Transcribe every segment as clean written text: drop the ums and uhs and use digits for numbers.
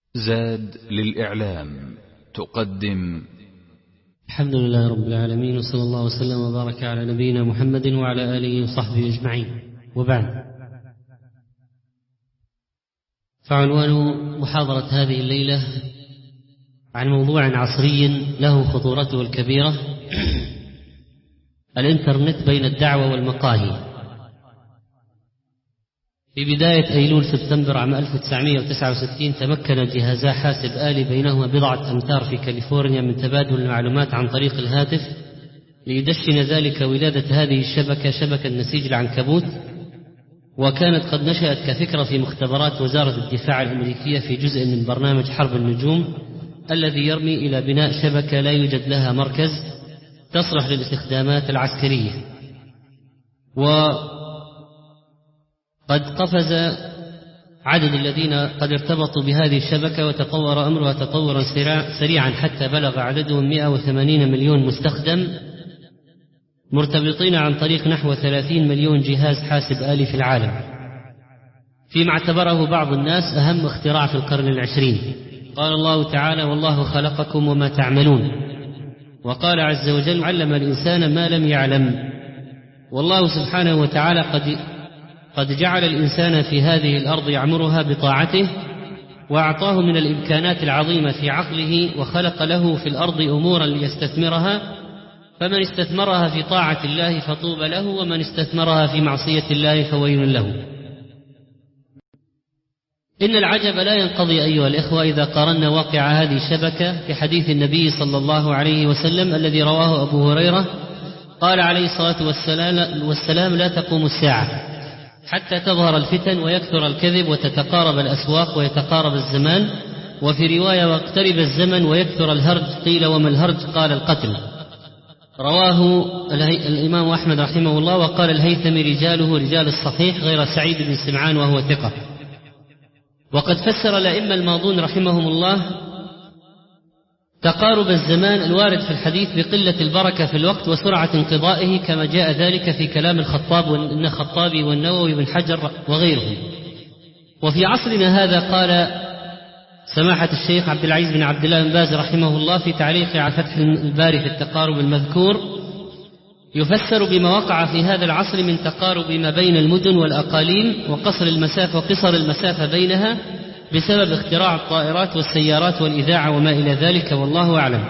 زاد للإعلام تقدم. الحمد لله رب العالمين، وصلى الله وسلم وبارك على نبينا محمد وعلى آله وصحبه أجمعين، وبعد. فعنوان محاضرة هذه الليلة عن موضوع عصري له خطورته الكبيرة: الإنترنت بين الدعوة والمقاهي. في بداية أيلول سبتمبر عام 1969 تمكن جهازا حاسب آلي بينهما بضعة أمتار في كاليفورنيا من تبادل المعلومات عن طريق الهاتف، ليدشن ذلك ولادة هذه الشبكة، شبكة نسيج العنكبوت، وكانت قد نشأت كفكرة في مختبرات وزارة الدفاع الأمريكية في جزء من برنامج حرب النجوم الذي يرمي إلى بناء شبكة لا يوجد لها مركز تصلح للاستخدامات العسكرية. قد قفز عدد الذين قد ارتبطوا بهذه الشبكة، وتطور أمرها تطورا سريعا حتى بلغ عددهم 180 مليون مستخدم مرتبطين عن طريق نحو 30 مليون جهاز حاسب آلي في العالم، فيما اعتبره بعض الناس أهم اختراع في القرن العشرين. قال الله تعالى: والله خلقكم وما تعملون. وقال عز وجل: علم الإنسان ما لم يعلم. والله سبحانه وتعالى قد جعل الإنسان في هذه الأرض يعمرها بطاعته، وأعطاه من الإمكانات العظيمة في عقله، وخلق له في الأرض أمورا ليستثمرها، فمن استثمرها في طاعة الله فطوبى له، ومن استثمرها في معصية الله فويل له. إن العجب لا ينقضي أيها الإخوة إذا قارنا واقع هذه الشبكة في حديث النبي صلى الله عليه وسلم الذي رواه أبو هريرة، قال عليه الصلاة والسلام: لا تقوم الساعة حتى تظهر الفتن ويكثر الكذب وتتقارب الأسواق ويتقارب الزمان، وفي رواية: واقترب الزمن ويكثر الهرج. قيل: وما الهرج؟ قال: القتل. رواه الإمام أحمد رحمه الله. وقال الهيثمي: رجاله رجال الصحيح غير سعيد بن سمعان وهو ثقة. وقد فسر الأئمة الماضون رحمهم الله تقارب الزمان الوارد في الحديث بقلة البركة في الوقت وسرعة انقضائه، كما جاء ذلك في كلام الخطابي والنووي بن حجر وغيرهم. وفي عصرنا هذا قال سماحة الشيخ عبد العزيز بن عبد الله بن باز رحمه الله في تعليقه على فتح الباري في التقارب المذكور: يفسر بما وقع في هذا العصر من تقارب ما بين المدن والأقاليم وقصر المسافة بينها بسبب اختراع الطائرات والسيارات والإذاعة وما إلى ذلك، والله أعلم.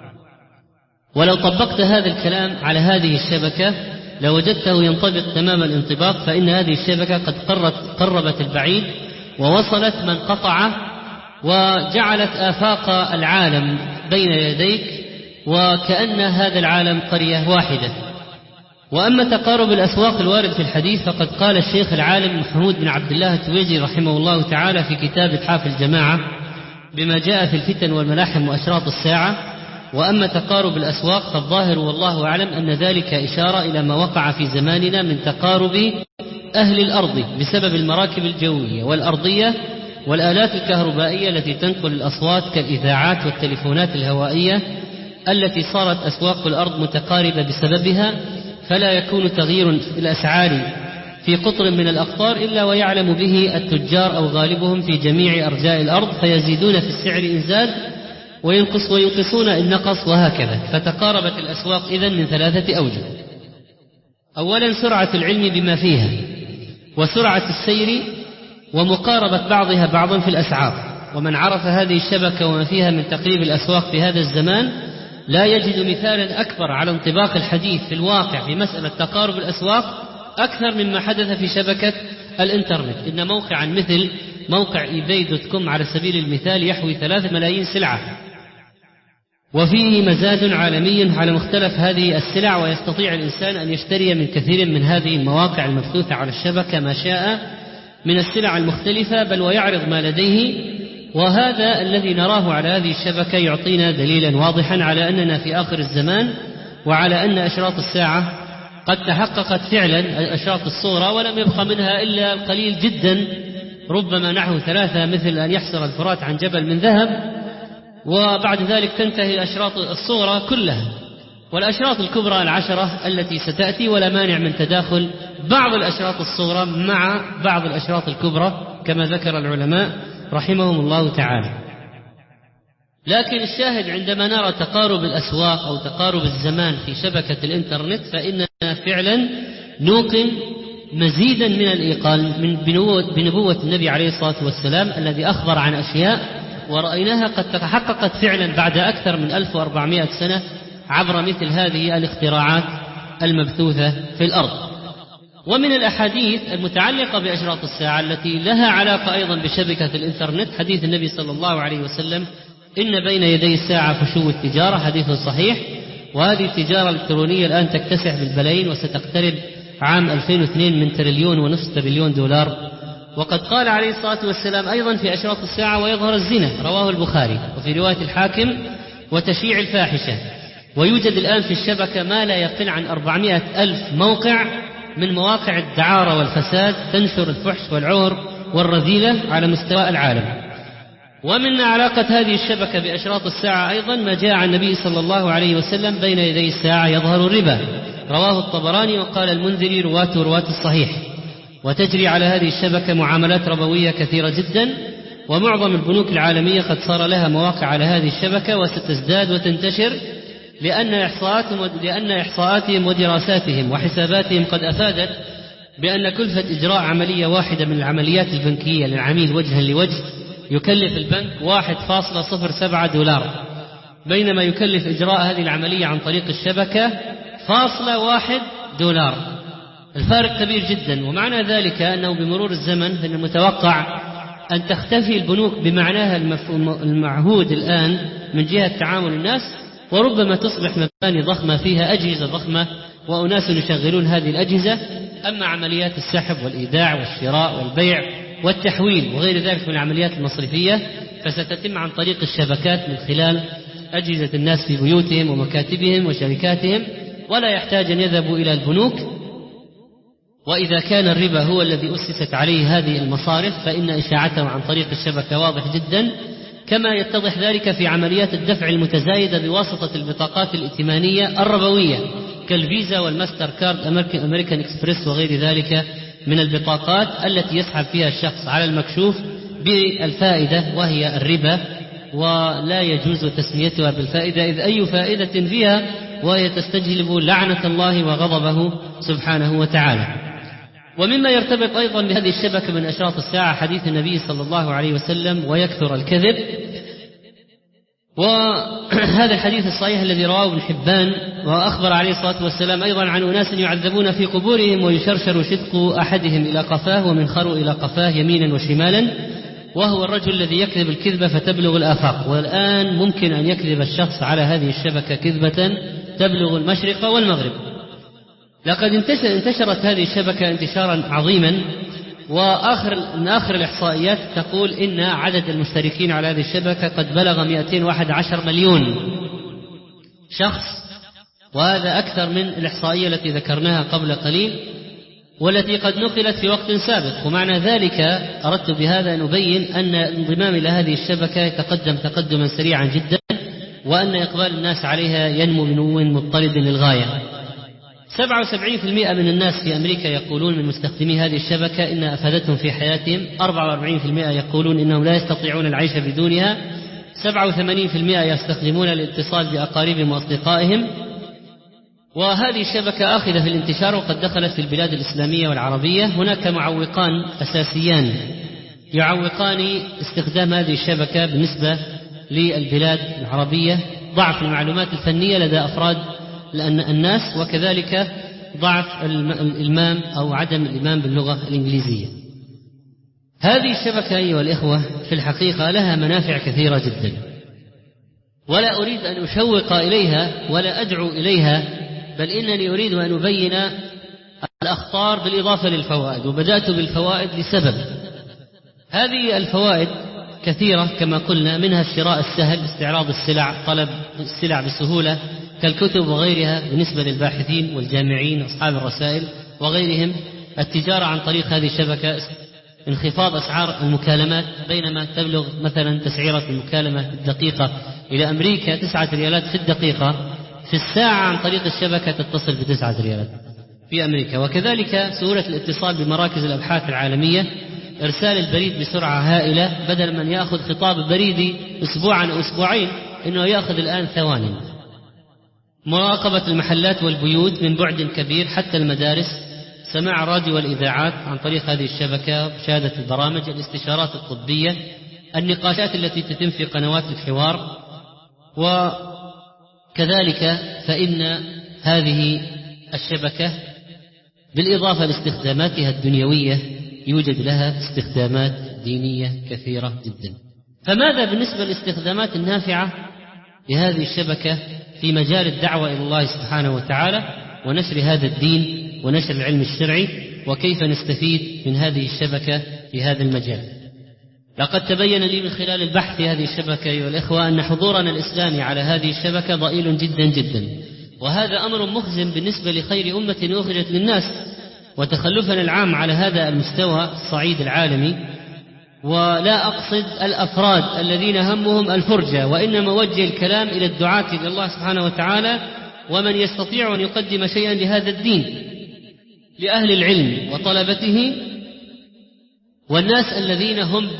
ولو طبقت هذا الكلام على هذه الشبكة لوجدته ينطبق تمام الانطباق، فإن هذه الشبكة قد قربت البعيد ووصلت من قطع، وجعلت آفاق العالم بين يديك، وكأن هذا العالم قرية واحدة. وأما تقارب الأسواق الوارد في الحديث فقد قال الشيخ العالم محمود بن عبد الله التويجي رحمه الله تعالى في كتاب إتحاف الجماعة بما جاء في الفتن والملاحم وأشراط الساعة: وأما تقارب الأسواق فالظاهر والله أعلم أن ذلك إشارة إلى ما وقع في زماننا من تقارب أهل الأرض بسبب المراكب الجوية والأرضية والآلات الكهربائية التي تنقل الأصوات كالإذاعات والتليفونات الهوائية، التي صارت أسواق الأرض متقاربة بسببها، فلا يكون تغيير في الأسعار في قطر من الأقطار إلا ويعلم به التجار أو غالبهم في جميع أرجاء الأرض، فيزيدون في السعر إن زاد وينقصون إن نقص، وهكذا. فتقاربت الأسواق إذن من 3 أوجه: أولا سرعة العلم بما فيها، وسرعة السير، ومقاربة بعضها بعضا في الأسعار. ومن عرف هذه الشبكة وما فيها من تقريب الأسواق في هذا الزمان لا يجد مثالا أكبر على انطباق الحديث في الواقع في مسألة تقارب الأسواق أكثر مما حدث في شبكة الإنترنت. إن موقعا مثل موقع ebay.com على سبيل المثال يحوي 3 ملايين سلعة، وفيه مزاد عالمي على مختلف هذه السلع، ويستطيع الإنسان أن يشتري من كثير من هذه المواقع المبثوثة على الشبكة ما شاء من السلع المختلفة، بل ويعرض ما لديه. وهذا الذي نراه على هذه الشبكة يعطينا دليلا واضحا على أننا في آخر الزمان، وعلى أن أشراط الساعة قد تحققت فعلا، أشراط الصورة، ولم يبقى منها إلا القليل جدا، ربما نحو 3، مثل أن يحصر الفرات عن جبل من ذهب، وبعد ذلك تنتهي أشراط الصورة كلها. والأشراط الكبرى 10 التي ستأتي، ولا مانع من تداخل بعض الأشراط الصغرى مع بعض الأشراط الكبرى كما ذكر العلماء رحمهم الله تعالى. لكن الشاهد عندما نرى تقارب الأسواق أو تقارب الزمان في شبكة الإنترنت فإننا فعلا نوقن مزيدا من الإيقان بنبوة النبي عليه الصلاة والسلام الذي أخبر عن أشياء ورأيناها قد تحققت فعلا بعد أكثر من 1400 سنة عبر مثل هذه الاختراعات المبثوثة في الأرض. ومن الأحاديث المتعلقة بأشراط الساعة التي لها علاقة أيضا بشبكة الإنترنت حديث النبي صلى الله عليه وسلم: إن بين يدي الساعة فشو التجارة، حديث صحيح. وهذه التجارة الإلكترونية الآن تكتسح بالبلايين وستقترب عام 2002 من $1.5 تريليون. وقد قال عليه الصلاة والسلام أيضا في أشراط الساعة: ويظهر الزنا، رواه البخاري. وفي رواية الحاكم: وتشيع الفاحشة. ويوجد الآن في الشبكة ما لا يقل عن 400,000 موقع من مواقع الدعارة والفساد تنشر الفحش والعور والرذيلة على مستوى العالم. ومن علاقة هذه الشبكة بأشراط الساعة أيضا ما جاء عن النبي صلى الله عليه وسلم: بين يدي الساعة يظهر الربا، رواه الطبراني. وقال المنذري: رواة الصحيح. وتجري على هذه الشبكة معاملات ربوية كثيرة جدا، ومعظم البنوك العالمية قد صار لها مواقع على هذه الشبكة وستزداد وتنتشر، لأن إحصاءاتهم ودراساتهم وحساباتهم قد أفادت بأن كلفة إجراء عملية واحدة من العمليات البنكية للعميل وجها لوجه يكلف البنك $1.07، بينما يكلف إجراء هذه العملية عن طريق الشبكة $1. الفارق كبير جدا. ومعنى ذلك أنه بمرور الزمن فإن المتوقع أن تختفي البنوك بمعناها المعهود الآن من جهة تعامل الناس، وربما تصبح مباني ضخمة فيها أجهزة ضخمة وأناس يشغلون هذه الأجهزة. أما عمليات السحب والإيداع والشراء والبيع والتحويل وغير ذلك من العمليات المصرفية فستتم عن طريق الشبكات من خلال أجهزة الناس في بيوتهم ومكاتبهم وشركاتهم، ولا يحتاج أن يذهبوا إلى البنوك. وإذا كان الربا هو الذي أسست عليه هذه المصارف فإن إشاعته عن طريق الشبكة واضح جدا، كما يتضح ذلك في عمليات الدفع المتزايدة بواسطة البطاقات الائتمانية الربوية كالفيزا والماستر كارد أمريكان إكسبريس وغير ذلك من البطاقات التي يسحب فيها الشخص على المكشوف بالفائدة وهي الربا، ولا يجوز تسميتها بالفائدة إذ أي فائدة فيها وهي تستجلب لعنة الله وغضبه سبحانه وتعالى. ومما يرتبط أيضا بهذه الشبكة من أشراط الساعة حديث النبي صلى الله عليه وسلم: ويكثر الكذب. وهذا الحديث الصحيح الذي رواه ابن حبان، وأخبر عليه الصلاة والسلام أيضا عن أناس يعذبون في قبورهم ويشرشر شدق أحدهم إلى قفاه ومنخر إلى قفاه يمينا وشمالا، وهو الرجل الذي يكذب الكذبة فتبلغ الآفاق. والآن ممكن أن يكذب الشخص على هذه الشبكة كذبة تبلغ المشرق والمغرب. لقد انتشرت هذه الشبكة انتشارا عظيما، من آخر الإحصائيات تقول إن عدد المشتركين على هذه الشبكة قد بلغ 211 مليون شخص، وهذا أكثر من الإحصائية التي ذكرناها قبل قليل والتي قد نقلت في وقت سابق. ومعنى ذلك أردت بهذا أن أبين أن الانضمام إلى هذه الشبكة يتقدم تقدما سريعا جدا، وأن إقبال الناس عليها ينمو بنمو مضطرد للغاية. 77% من الناس في أمريكا يقولون من مستخدمي هذه الشبكة إن أفادتهم في حياتهم، 44% يقولون إنهم لا يستطيعون العيش بدونها، 87% يستخدمون الاتصال بأقاربهم وأصدقائهم. وهذه الشبكة آخذة في الانتشار وقد دخلت في البلاد الإسلامية والعربية. هناك معوقان أساسيان يعوقان استخدام هذه الشبكة بالنسبة للبلاد العربية: ضعف المعلومات الفنية لدى أفراد الناس، وكذلك ضعف الإلمام أو عدم الإلمام باللغة الإنجليزية. هذه الشبكة أيها الإخوة في الحقيقة لها منافع كثيرة جدا، ولا أريد أن أشوق إليها ولا أدعو إليها، بل إنني أريد أن أبين الأخطار بالإضافة للفوائد. وبدأت بالفوائد لسبب: هذه الفوائد كثيرة كما قلنا، منها الشراء السهل، استعراض السلع، طلب السلع بسهولة كالكتب وغيرها بالنسبة للباحثين والجامعين أصحاب الرسائل وغيرهم، التجارة عن طريق هذه الشبكة، انخفاض أسعار المكالمات، بينما تبلغ مثلا تسعيرة المكالمة الدقيقة إلى أمريكا 9 ريالات في الدقيقة، في الساعة عن طريق الشبكة تتصل ب9 ريالات في أمريكا. وكذلك سهولة الاتصال بمراكز الأبحاث العالمية إرسال البريد بسرعة هائلة، بدل من يأخذ خطاب بريدي أسبوعا أو أسبوعين إنه يأخذ الآن ثواني. مراقبة المحلات والبيوت من بعد كبير حتى المدارس، سماع الراديو والإذاعات عن طريق هذه الشبكة، مشاهدة البرامج، الاستشارات الطبية، النقاشات التي تتم في قنوات الحوار. وكذلك فإن هذه الشبكة بالإضافة لاستخداماتها الدنيوية يوجد لها استخدامات دينية كثيرة جدا. فماذا بالنسبة للاستخدامات النافعة لهذه الشبكة في مجال الدعوة إلى الله سبحانه وتعالى ونشر هذا الدين ونشر العلم الشرعي، وكيف نستفيد من هذه الشبكة في هذا المجال؟ لقد تبين لي من خلال البحث في هذه الشبكة أيها الإخوة أن حضورنا الإسلامي على هذه الشبكة ضئيل جدا جدا، وهذا أمر محزن بالنسبة لخير أمة أخرجت للناس، وتخلفنا العام على هذا المستوى الصعيد العالمي. ولا أقصد الأفراد الذين همهم الفرجة، وإنما وجه الكلام إلى الدعاة إلى الله سبحانه وتعالى ومن يستطيع أن يقدم شيئا لهذا الدين، لأهل العلم وطلبته، والناس الذين هم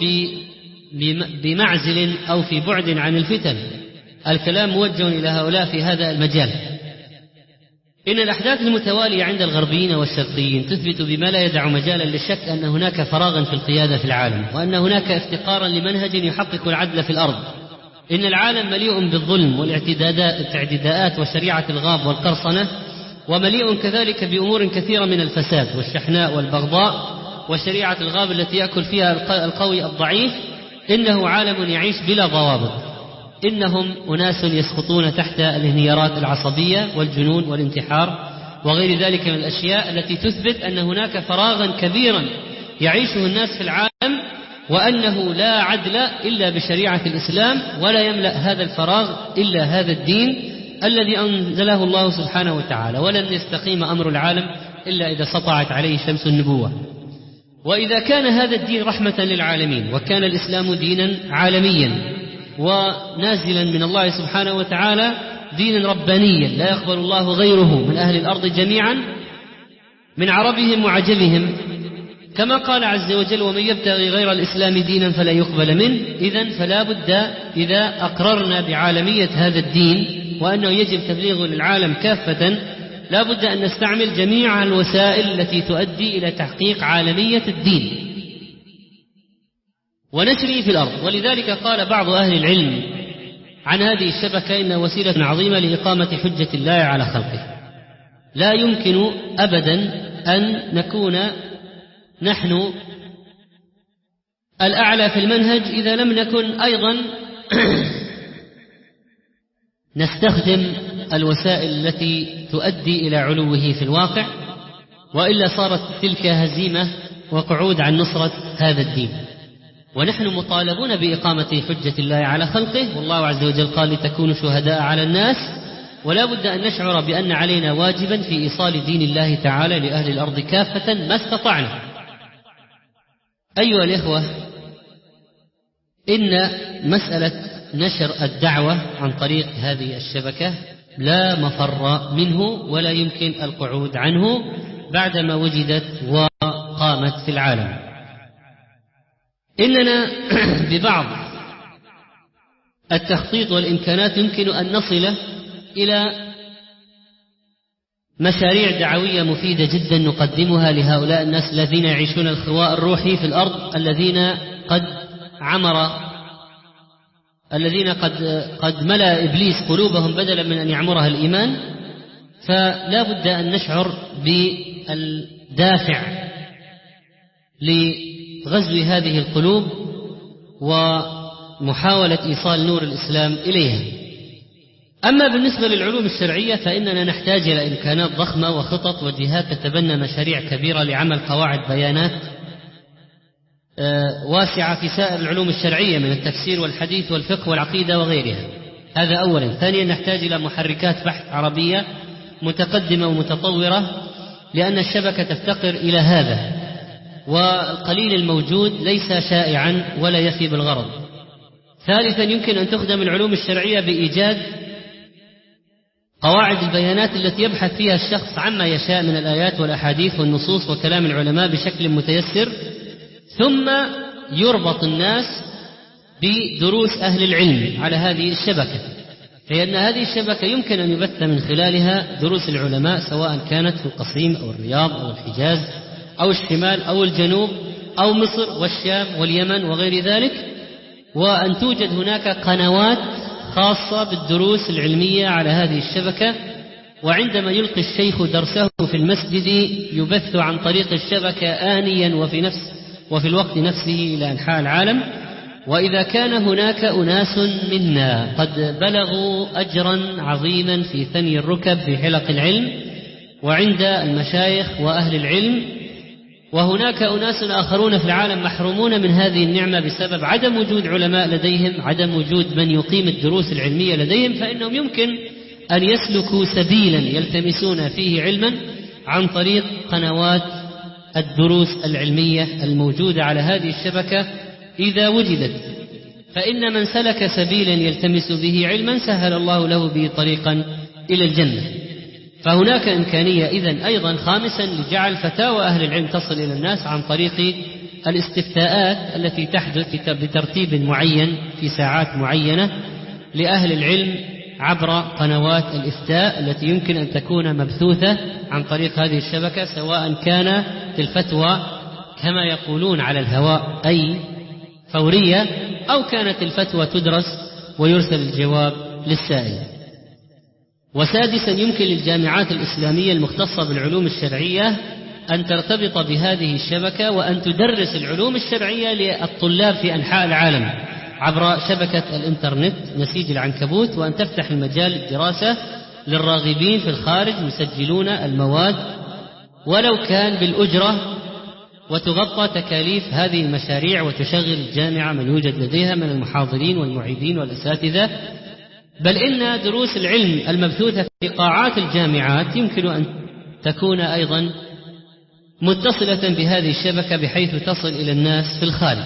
بمعزل أو في بعد عن الفتن. الكلام موجه إلى هؤلاء في هذا المجال. إن الأحداث المتوالية عند الغربيين والشرقيين تثبت بما لا يدع مجالا للشك أن هناك فراغا في القيادة في العالم، وأن هناك افتقارا لمنهج يحقق العدل في الأرض. إن العالم مليء بالظلم والاعتداءات وشريعة الغاب والقرصنة، ومليء كذلك بأمور كثيرة من الفساد والشحناء والبغضاء وشريعة الغاب التي يأكل فيها القوي الضعيف. إنه عالم يعيش بلا ضوابط، إنهم أناس يسقطون تحت الانهيارات العصبية والجنون والانتحار وغير ذلك من الأشياء التي تثبت أن هناك فراغا كبيرا يعيشه الناس في العالم، وأنه لا عدل إلا بشريعة الإسلام، ولا يملأ هذا الفراغ إلا هذا الدين الذي أنزله الله سبحانه وتعالى. ولن يستقيم أمر العالم إلا إذا سطعت عليه شمس النبوة. وإذا كان هذا الدين رحمة للعالمين، وكان الإسلام دينا عالميا ونازلا من الله سبحانه وتعالى، دينا ربانيا لا يقبل الله غيره من أهل الأرض جميعا، من عربهم وعجمهم، كما قال عز وجل: ومن يبتغي غير الإسلام دينا فلا يقبل منه. إذن فلا بد إذا أقررنا بعالمية هذا الدين وأنه يجب تبليغه للعالم كافة، لا بد أن نستعمل جميع الوسائل التي تؤدي إلى تحقيق عالمية الدين ونشره في الأرض. ولذلك قال بعض أهل العلم عن هذه الشبكة إنها وسيلة عظيمة لإقامة حجة الله على خلقه. لا يمكن أبدا أن نكون نحن الأعلى في المنهج إذا لم نكن أيضا نستخدم الوسائل التي تؤدي إلى علوه في الواقع، وإلا صارت تلك هزيمة وقعود عن نصرة هذا الدين. ونحن مطالبون بإقامة حجة الله على خلقه، والله عز وجل قال: لتكونوا شهداء على الناس. ولا بد أن نشعر بأن علينا واجبا في إيصال دين الله تعالى لأهل الأرض كافة ما استطعنا. أيها الإخوة، إن مسألة نشر الدعوة عن طريق هذه الشبكة لا مفر منه ولا يمكن القعود عنه بعدما وجدت وقامت في العالم. إننا ببعض التخطيط والإمكانات يمكن أن نصل إلى مشاريع دعوية مفيدة جدا نقدمها لهؤلاء الناس الذين يعيشون الخواء الروحي في الأرض، الذين قد ملأ إبليس قلوبهم بدلا من أن يعمرها الإيمان. فلا بد أن نشعر بالدافع لغزو هذه القلوب ومحاولة إيصال نور الإسلام إليها. أما بالنسبة للعلوم الشرعية فإننا نحتاج إلى إمكانات ضخمة وخطط وجهات تتبنى مشاريع كبيرة لعمل قواعد بيانات واسعة في سائر العلوم الشرعية من التفسير والحديث والفقه والعقيدة وغيرها. هذا أولا. ثانيا، نحتاج إلى محركات بحث عربية متقدمة ومتطورة، لأن الشبكة تفتقر إلى هذا، والقليل الموجود ليس شائعا ولا يفي بالغرض. ثالثا، يمكن أن تخدم العلوم الشرعية بإيجاد قواعد البيانات التي يبحث فيها الشخص عما يشاء من الآيات والأحاديث والنصوص وكلام العلماء بشكل متيسر، ثم يربط الناس بدروس أهل العلم على هذه الشبكة، لأن هذه الشبكة يمكن أن يبث من خلالها دروس العلماء، سواء كانت في القصيم أو الرياض أو الحجاز أو الشمال أو الجنوب أو مصر والشام واليمن وغير ذلك، وأن توجد هناك قنوات خاصة بالدروس العلمية على هذه الشبكة. وعندما يلقي الشيخ درسه في المسجد يبث عن طريق الشبكة آنيا وفي الوقت نفسه إلى أنحاء العالم. وإذا كان هناك أناس منا قد بلغوا أجرا عظيما في ثني الركب في حلق العلم وعند المشايخ وأهل العلم، وهناك أناس آخرون في العالم محرومون من هذه النعمة بسبب عدم وجود علماء لديهم، عدم وجود من يقيم الدروس العلمية لديهم، فإنهم يمكن أن يسلكوا سبيلا يلتمسون فيه علما عن طريق قنوات الدروس العلمية الموجودة على هذه الشبكة إذا وجدت. فإن من سلك سبيلا يلتمس به علما سهل الله له به طريقا إلى الجنة. فهناك إمكانية إذن أيضا خامسا لجعل فتاوى أهل العلم تصل إلى الناس عن طريق الاستفتاءات التي تحدث بترتيب معين في ساعات معينة لأهل العلم عبر قنوات الإفتاء التي يمكن أن تكون مبثوثة عن طريق هذه الشبكة، سواء كان في الفتوى كما يقولون على الهواء أي فورية، أو كانت الفتوى تدرس ويرسل الجواب للسائل. وسادسا يمكن للجامعات الإسلامية المختصة بالعلوم الشرعية أن ترتبط بهذه الشبكة وأن تدرس العلوم الشرعية للطلاب في أنحاء العالم عبر شبكة الإنترنت نسيج العنكبوت، وأن تفتح المجال للدراسة للراغبين في الخارج يسجلون المواد ولو كان بالأجرة، وتغطى تكاليف هذه المشاريع وتشغل الجامعة من يوجد لديها من المحاضرين والمعيدين والأساتذة. بل إن دروس العلم المبثوثة في قاعات الجامعات يمكن أن تكون أيضا متصلة بهذه الشبكة بحيث تصل إلى الناس في الخارج.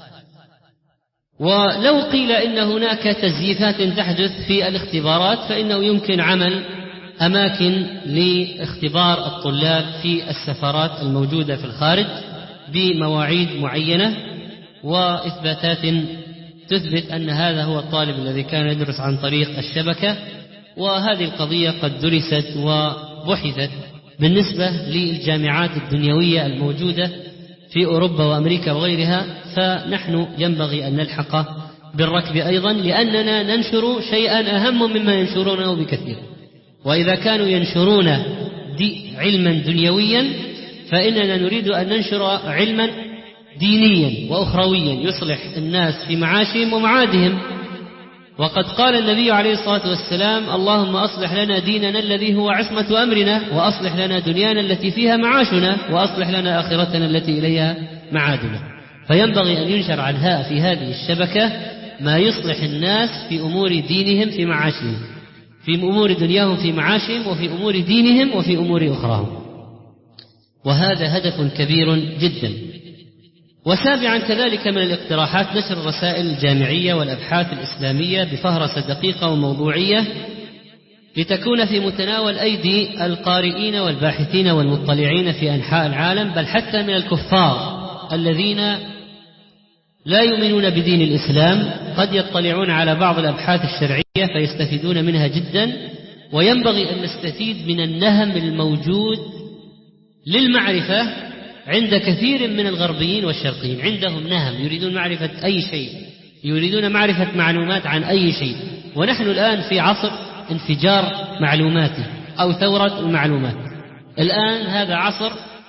ولو قيل إن هناك تزييفات تحدث في الاختبارات فإنه يمكن عمل أماكن لاختبار الطلاب في السفارات الموجودة في الخارج بمواعيد معينة وإثباتات تثبت أن هذا هو الطالب الذي كان يدرس عن طريق الشبكة. وهذه القضية قد درست وبحثت بالنسبة للجامعات الدنيوية الموجودة في أوروبا وأمريكا وغيرها، فنحن ينبغي أن نلحق بالركب أيضا، لأننا ننشر شيئا أهم مما ينشرونه بكثير. وإذا كانوا ينشرون علما دنيويا فإننا نريد أن ننشر علما دينيا وأخرويا يصلح الناس في معاشهم ومعادهم. وقد قال النبي عليه الصلاة والسلام: اللهم أصلح لنا ديننا الذي هو عصمة أمرنا، وأصلح لنا دنيانا التي فيها معاشنا، وأصلح لنا آخرتنا التي إليها معادنا. فينبغي أن ينشر عنها في هذه الشبكة ما يصلح الناس في أمور دينهم في معاشهم، في أمور دنياهم في معاشهم، وفي أمور دينهم، وفي أمور أخراهم. وهذا هدف كبير جدا. وسابعا كذلك من الاقتراحات نشر الرسائل الجامعية والأبحاث الإسلامية بفهرسة دقيقة وموضوعية لتكون في متناول أيدي القارئين والباحثين والمطلعين في أنحاء العالم، بل حتى من الكفار الذين لا يؤمنون بدين الإسلام قد يطلعون على بعض الأبحاث الشرعية فيستفيدون منها جدا. وينبغي أن نستفيد من النهم الموجود للمعرفة عند كثير من الغربيين والشرقيين. عندهم نهم، يريدون معرفة أي شيء، يريدون معرفة معلومات عن أي شيء. ونحن الآن في عصر انفجار معلوماتي أو ثورة المعلومات. الآن هذا عصر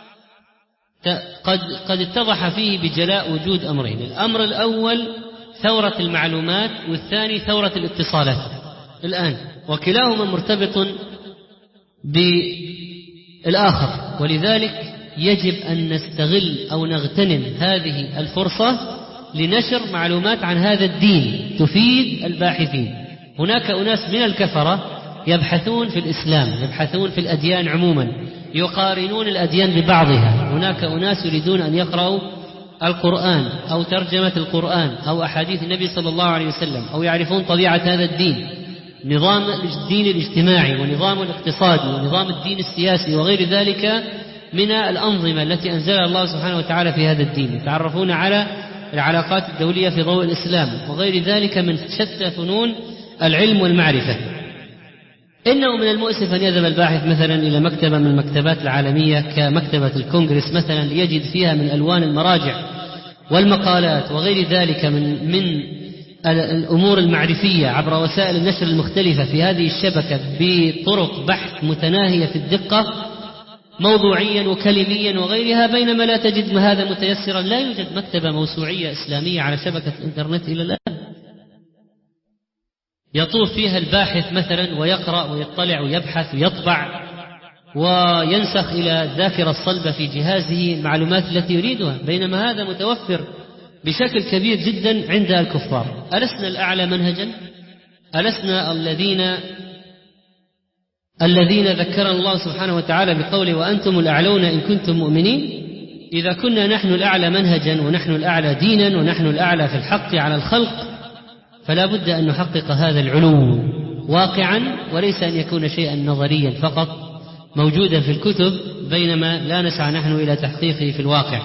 قد اتضح فيه بجلاء وجود أمرين: الأمر الأول ثورة المعلومات، والثاني ثورة الاتصالات الآن، وكلاهما مرتبط بالآخر. ولذلك يجب أن نستغل أو نغتنم هذه الفرصة لنشر معلومات عن هذا الدين تفيد الباحثين. هناك أناس من الكفرة يبحثون في الإسلام، يبحثون في الأديان عموما، يقارنون الأديان ببعضها. هناك أناس يريدون أن يقرأوا القرآن أو ترجمة القرآن أو أحاديث النبي صلى الله عليه وسلم، أو يعرفون طبيعة هذا الدين، نظام الدين الاجتماعي ونظام الاقتصادي ونظام الدين السياسي وغير ذلك، من الأنظمة التي أنزلها الله سبحانه وتعالى في هذا الدين، يتعرفون على العلاقات الدولية في ضوء الإسلام وغير ذلك من شتى فنون العلم والمعرفة. إنه من المؤسف أن يذهب الباحث مثلا إلى مكتبة من المكتبات العالمية كمكتبة الكونغرس مثلا ليجد فيها من ألوان المراجع والمقالات وغير ذلك من الأمور المعرفية عبر وسائل النشر المختلفة في هذه الشبكة بطرق بحث متناهية في الدقة موضوعيا وكلميا وغيرها، بينما لا تجد هذا متيسرا. لا يوجد مكتبة موسوعية إسلامية على شبكة الإنترنت إلى الآن يطوف فيها الباحث مثلا ويقرأ ويطلع ويبحث ويطبع وينسخ إلى الذاكرة الصلبة في جهازه المعلومات التي يريدها، بينما هذا متوفر بشكل كبير جدا عند الكفار. ألسنا الأعلى منهجا؟ ألسنا الذين ذكرنا الله سبحانه وتعالى بقوله وأنتم الأعلون إن كنتم مؤمنين؟ إذا كنا نحن الأعلى منهجا ونحن الأعلى دينا ونحن الأعلى في الحق على الخلق، فلا بد أن نحقق هذا العلو واقعا، وليس أن يكون شيئا نظريا فقط موجودا في الكتب بينما لا نسعى نحن إلى تحقيقه في الواقع.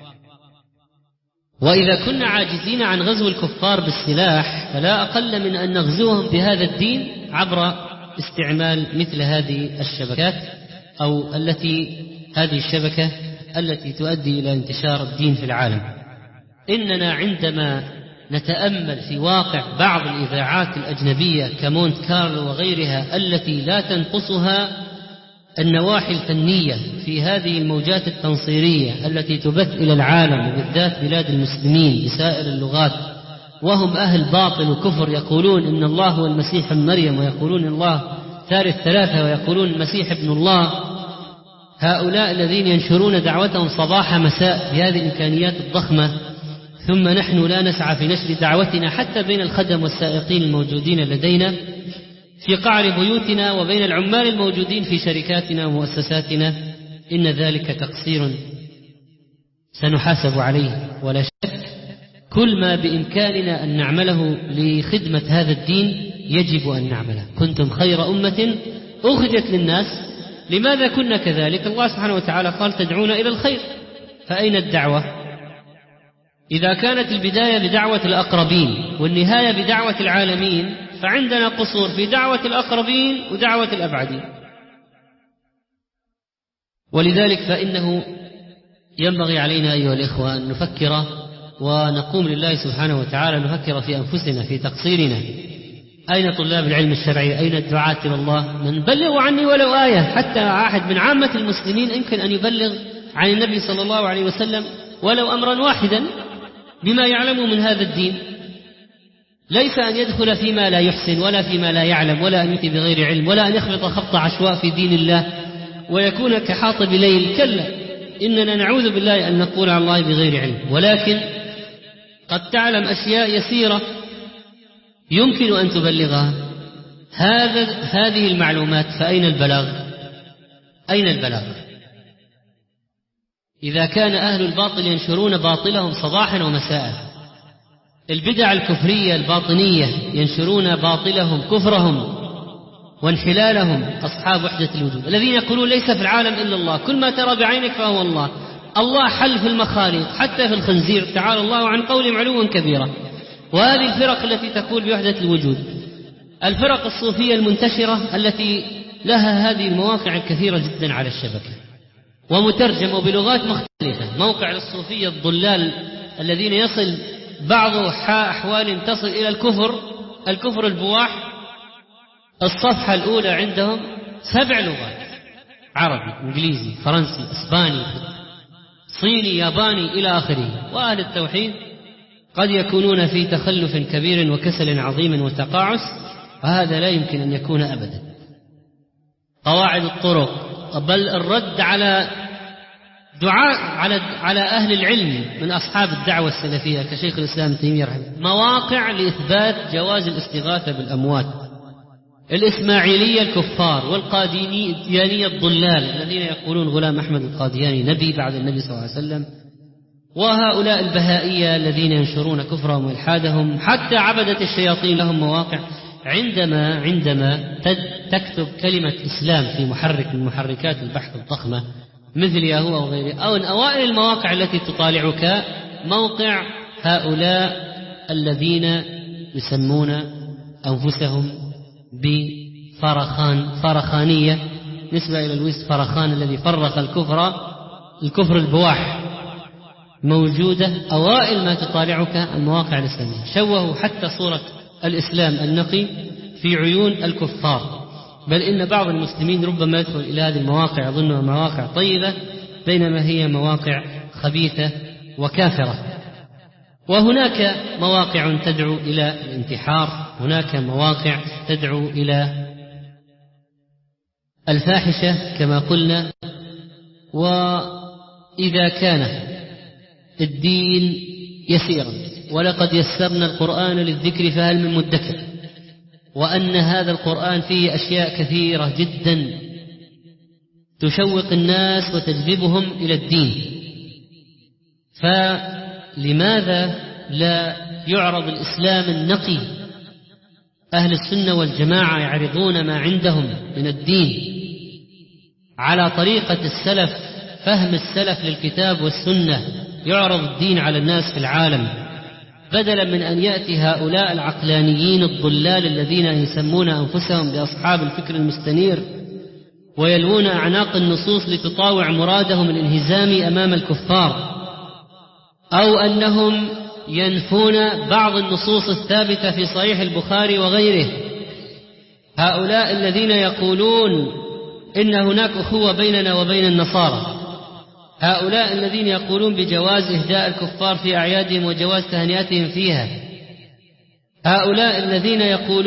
وإذا كنا عاجزين عن غزو الكفار بالسلاح فلا أقل من أن نغزوهم بهذا الدين عبر استعمال مثل هذه الشبكات أو هذه الشبكة التي تؤدي إلى انتشار الدين في العالم. إننا عندما نتأمل في واقع بعض الإذاعات الأجنبية كمونت كارلو وغيرها التي لا تنقصها النواحي الفنية في هذه الموجات التنصيرية التي تبث إلى العالم وبالذات بلاد المسلمين بسائر اللغات، وهم أهل باطل وكفر، يقولون إن الله هو المسيح ابن مريم ويقولون الله ثالث ثلاثة ويقولون المسيح ابن الله. هؤلاء الذين ينشرون دعوتهم صباح مساء بهذه الإمكانيات الضخمة، ثم نحن لا نسعى في نشر دعوتنا حتى بين الخدم والسائقين الموجودين لدينا في قعر بيوتنا وبين العمال الموجودين في شركاتنا ومؤسساتنا. إن ذلك تقصير سنحاسب عليه ولا شك. كل ما بإمكاننا أن نعمله لخدمة هذا الدين يجب أن نعمله. كنتم خير أمة أخرجت للناس. لماذا كنا كذلك؟ الله سبحانه وتعالى قال تدعون إلى الخير، فأين الدعوة؟ إذا كانت البداية بدعوة الأقربين والنهاية بدعوة العالمين فعندنا قصور في دعوة الأقربين ودعوة الأبعدين. ولذلك فإنه ينبغي علينا أيها الإخوة أن نفكر ونقوم لله سبحانه وتعالى، نفكر في أنفسنا في تقصيرنا. أين طلاب العلم الشرعي؟ أين الدعاة إلى الله؟ من بلغ عني ولو آية. حتى أحد من عامة المسلمين يمكن أن يبلغ عن النبي صلى الله عليه وسلم ولو أمرا واحدا بما يعلمه من هذا الدين، ليس أن يدخل فيما لا يحسن ولا فيما لا يعلم ولا أن يأتي بغير علم ولا أن يخبط خبط عشواء في دين الله ويكون كحاطب ليل. كلا، إننا نعوذ بالله أن نقول على الله بغير علم، ولكن قد تعلم أشياء يسيرة يمكن أن تبلغها. هذه المعلومات، فأين البلاغ؟ أين البلاغ؟ إذا كان أهل الباطل ينشرون باطلهم صباحا ومساء، البدع الكفرية الباطنية ينشرون باطلهم كفرهم وانحلالهم أصحاب وحدة الوجود الذين يقولون ليس في العالم إلا الله، كل ما ترى بعينك فهو الله، الله حل في المخاليق حتى في الخنزير، تعالى الله عن قولهم علوا كبيرا. وهذه الفرق التي تقول بوحدة الوجود، الفرق الصوفية المنتشرة التي لها هذه المواقع الكثيرة جدا على الشبكة ومترجمة بلغات مختلفة. موقع الصوفية الضلال الذين يصل بعض أحوال تصل إلى الكفر البواح، الصفحة الأولى عندهم 7 لغات: عربي، إنجليزي، فرنسي، إسباني، صيني، ياباني إلى آخره. وأهل التوحيد قد يكونون في تخلف كبير وكسل عظيم وتقاعس، وهذا لا يمكن أن يكون أبدا. قواعد الطرق، بل الرد على دعاء على أهل العلم من أصحاب الدعوة السلفية كشيخ الإسلام ابن تيمية رحمه الله، مواقع لإثبات جواز الاستغاثة بالأموات، الإسماعيلية الكفار والقاديانية الضلال الذين يقولون غلام أحمد القادياني نبي بعد النبي صلى الله عليه وسلم، وهؤلاء البهائية الذين ينشرون كفرهم وإلحادهم، حتى عبدة الشياطين لهم مواقع. عندما تكتب كلمة إسلام في محرك من محركات البحث الضخمة مثل ياهو أو غيره، أو من أوائل المواقع التي تطالعك موقع هؤلاء الذين يسمون أنفسهم بفرخانية، نسبة إلى لويس فرخان الذي فرخ الكفر البواح، موجودة أوائل ما تطالعك المواقع الإسلامية. شوهوا حتى صورة الإسلام النقي في عيون الكفار، بل إن بعض المسلمين ربما يدخل إلى هذه المواقع يظنها مواقع طيبة بينما هي مواقع خبيثة وكافرة. وهناك مواقع تدعو إلى الانتحار، هناك مواقع تدعو إلى الفاحشة كما قلنا. وإذا كان الدين يسيرا ولقد يسرنا القرآن للذكر فهل من مدكر، وأن هذا القرآن فيه أشياء كثيرة جدا تشوق الناس وتجذبهم إلى الدين، فلماذا لا يعرض الإسلام النقي؟ أهل السنة والجماعة يعرضون ما عندهم من الدين على طريقة السلف، فهم السلف للكتاب والسنة، يعرض الدين على الناس في العالم، بدلا من أن يأتي هؤلاء العقلانيين الضلال الذين يسمون أنفسهم بأصحاب الفكر المستنير ويلوون أعناق النصوص لتطاوع مرادهم الانهزامي أمام الكفار، أو أنهم ينفون بعض النصوص الثابتة في صحيح البخاري وغيره. هؤلاء الذين يقولون إن هناك أخوة بيننا وبين النصارى، هؤلاء الذين يقولون بجواز إهداء الكفار في أعيادهم وجواز تهنئتهم فيها، هؤلاء الذين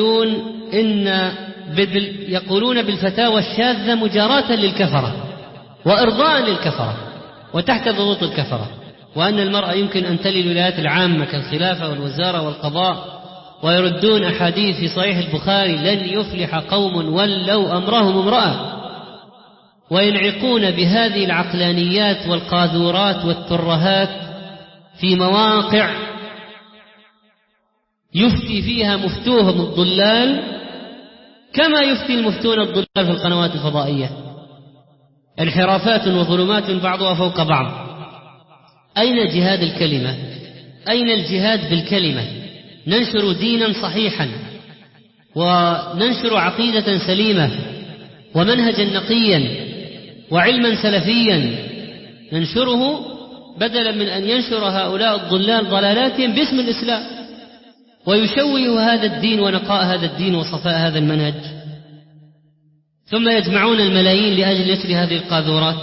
يقولون بالفتاوى الشاذة مجاراة للكفرة وإرضاء للكفرة وتحت ضغوط الكفرة، وأن المرأة يمكن أن تلي الولايات العامة كالخلافة والوزارة والقضاء، ويردون أحاديث في صحيح البخاري لن يفلح قوم ولوا أمرهم امرأة، وينعقون بهذه العقلانيات والقاذورات والترهات في مواقع يفتي فيها مفتوهم الضلال كما يفتي المفتون الضلال في القنوات الفضائية، انحرافات وظلمات بعضها فوق بعض. أين جهاد الكلمة؟ أين الجهاد بالكلمة؟ ننشر دينا صحيحا وننشر عقيدة سليمة ومنهجا نقيا وعلما سلفيا ننشره، بدلا من أن ينشر هؤلاء الضلال ضلالاتهم باسم الإسلام ويشوه هذا الدين ونقاء هذا الدين وصفاء هذا المنهج، ثم يجمعون الملايين لأجل نشر هذه القاذورات.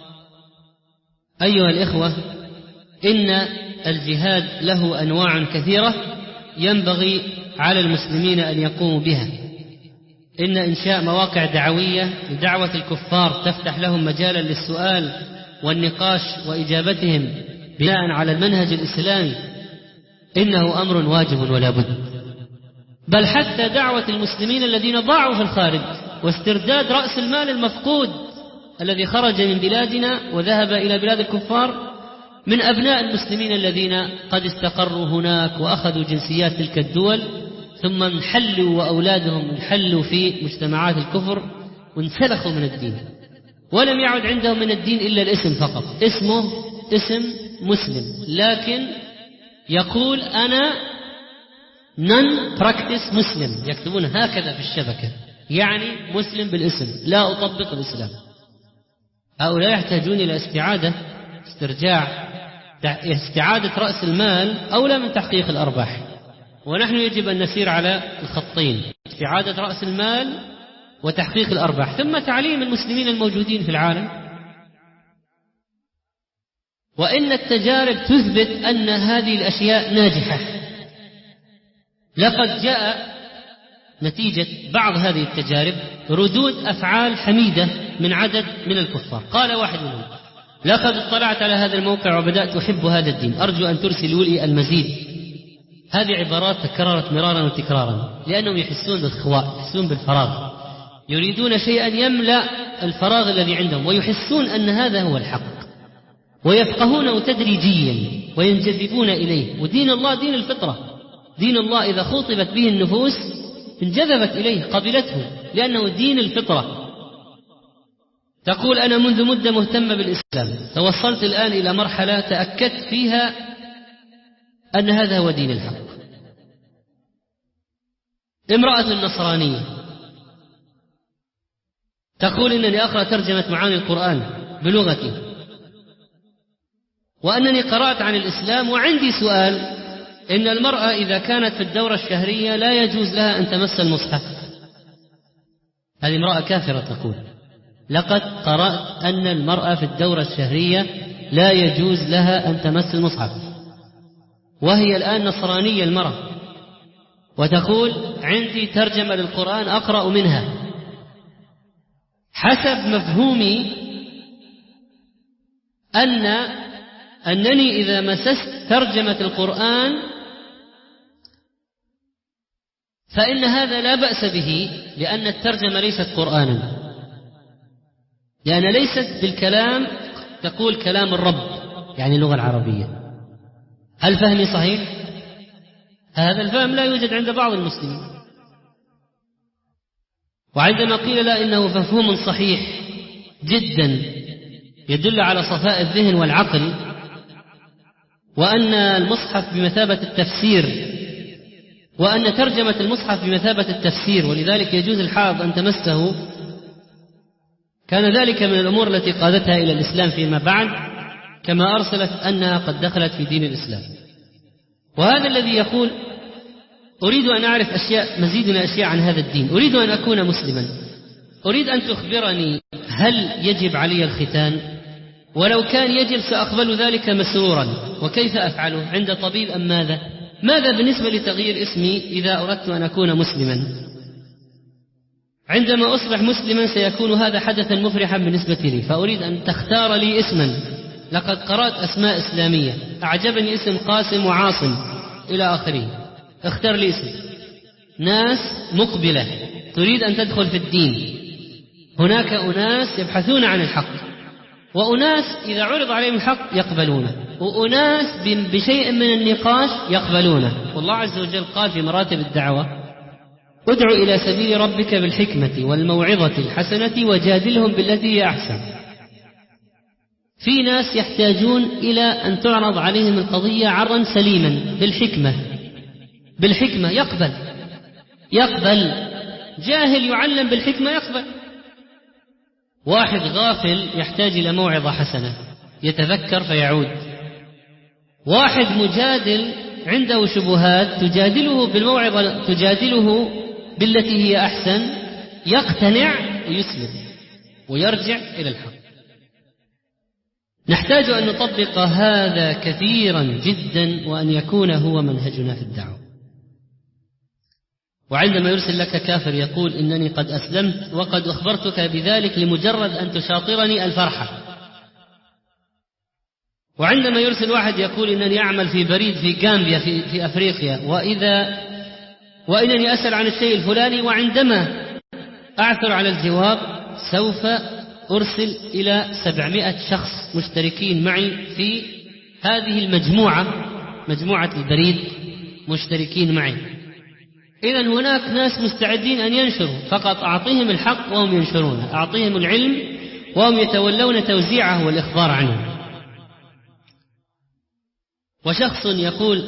أيها الإخوة، إن الجهاد له أنواع كثيرة ينبغي على المسلمين أن يقوموا بها. إن إنشاء مواقع دعوية لدعوة الكفار تفتح لهم مجالا للسؤال والنقاش وإجابتهم بناء على المنهج الإسلامي إنه أمر واجب ولا بد. بل حتى دعوة المسلمين الذين ضاعوا في الخارج واسترداد رأس المال المفقود الذي خرج من بلادنا وذهب إلى بلاد الكفار من أبناء المسلمين الذين قد استقروا هناك وأخذوا جنسيات تلك الدول، ثم انحلوا وأولادهم انحلوا في مجتمعات الكفر وانسلخوا من الدين، ولم يعد عندهم من الدين إلا الاسم فقط، اسمه اسم مسلم، لكن يقول أنا non-practice مسلم، يكتبون هكذا في الشبكة، يعني مسلم بالاسم لا أطبق الإسلام. هؤلاء يحتاجون إلى استعادة رأس المال أولى من تحقيق الأرباح، ونحن يجب أن نسير على الخطين: استعادة رأس المال وتحقيق الأرباح، ثم تعليم المسلمين الموجودين في العالم. وإن التجارب تثبت أن هذه الأشياء ناجحة. لقد جاء نتيجة بعض هذه التجارب ردود أفعال حميدة من عدد من الكفار. قال واحد منهم: لقد اطلعت على هذا الموقع وبدأت أحب هذا الدين، أرجو أن ترسلوا لي المزيد. هذه عبارات تكررت مرارا وتكرارا، لأنهم يحسون بالخواء، يحسون بالفراغ، يريدون شيئا يملأ الفراغ الذي عندهم، ويحسون أن هذا هو الحق، ويفقهونه تدريجيا وينجذبون إليه. ودين الله دين الفطرة، دين الله إذا خطبت به النفوس انجذبت إليه، قبلته، لأنه دين الفطرة. تقول: أنا منذ مدة مهتمة بالإسلام، توصلت الآن إلى مرحلة تأكدت فيها أن هذا هو دين الحق. امرأة نصرانية تقول: إنني أقرأ ترجمة معاني القرآن بلغتي، وأنني قرأت عن الإسلام، وعندي سؤال: إن المرأة إذا كانت في الدورة الشهرية لا يجوز لها أن تمس المصحف. هذه امرأة كافرة تقول: لقد قرأت أن المرأة في الدورة الشهرية لا يجوز لها أن تمس المصحف، وهي الآن نصرانية المرأة، وتقول: عندي ترجمة للقرآن أقرأ منها. حسب مفهومي أنني إذا مسست ترجمة القرآن فإن هذا لا بأس به، لأن الترجمة ليست قرآنا، لأن ليست بالكلام، تقول كلام الرب يعني اللغة العربية. هل فهمي صحيح؟ هذا الفهم لا يوجد عند بعض المسلمين، وعندما قيل لا إنه مفهوم صحيح جدا يدل على صفاء الذهن والعقل، وأن المصحف بمثابة التفسير، وأن ترجمة المصحف بمثابة التفسير، ولذلك يجوز الحائض أن تمسه، كان ذلك من الأمور التي قادتها إلى الإسلام فيما بعد، كما أرسلت أنها قد دخلت في دين الإسلام. وهذا الذي يقول: أريد أن أعرف مزيد من أشياء عن هذا الدين، أريد أن أكون مسلما، أريد أن تخبرني هل يجب علي الختان؟ ولو كان يجب سأقبل ذلك مسرورا، وكيف أفعله؟ عند طبيب أم ماذا؟ ماذا بالنسبة لتغيير اسمي إذا أردت أن أكون مسلما؟ عندما أصبح مسلما سيكون هذا حدثا مفرحا بالنسبة لي، فأريد أن تختار لي اسما. لقد قرأت أسماء إسلامية، أعجبني اسم قاسم وعاصم إلى آخره، اختر لي اسم. ناس مقبلة تريد أن تدخل في الدين، هناك أناس يبحثون عن الحق، وأناس إذا عرض عليهم الحق يقبلونه، وأناس بشيء من النقاش يقبلونه. والله عز وجل قال في مراتب الدعوة: ادع إلى سبيل ربك بالحكمة والموعظة الحسنة وجادلهم بالتي هي أحسن. في ناس يحتاجون إلى أن تعرض عليهم القضية عرضا سليما بالحكمة يقبل. جاهل يعلم بالحكمة يقبل. واحد غافل يحتاج إلى موعظة حسنة يتذكر فيعود. واحد مجادل عنده شبهات تجادله بالموعظة، تجادله بالتي هي أحسن، يقتنع ويسلم ويرجع إلى الحق. نحتاج أن نطبق هذا كثيرا جدا، وأن يكون هو منهجنا في الدعوة. وعندما يرسل لك كافر يقول: إنني قد أسلمت وقد أخبرتك بذلك لمجرد أن تشاطرني الفرحة. وعندما يرسل واحد يقول: إنني أعمل في بريد في غامبيا في أفريقيا، وإنني أسأل عن الشيء الفلاني، وعندما أعثر على الجواب سوف أرسل إلى 700 شخص مشتركين معي في هذه مجموعة البريد، مشتركين معي. إذن هناك ناس مستعدين أن ينشروا، فقط أعطيهم الحق وهم ينشرونه، أعطيهم العلم وهم يتولون توزيعه والإخبار عنه. وشخص يقول: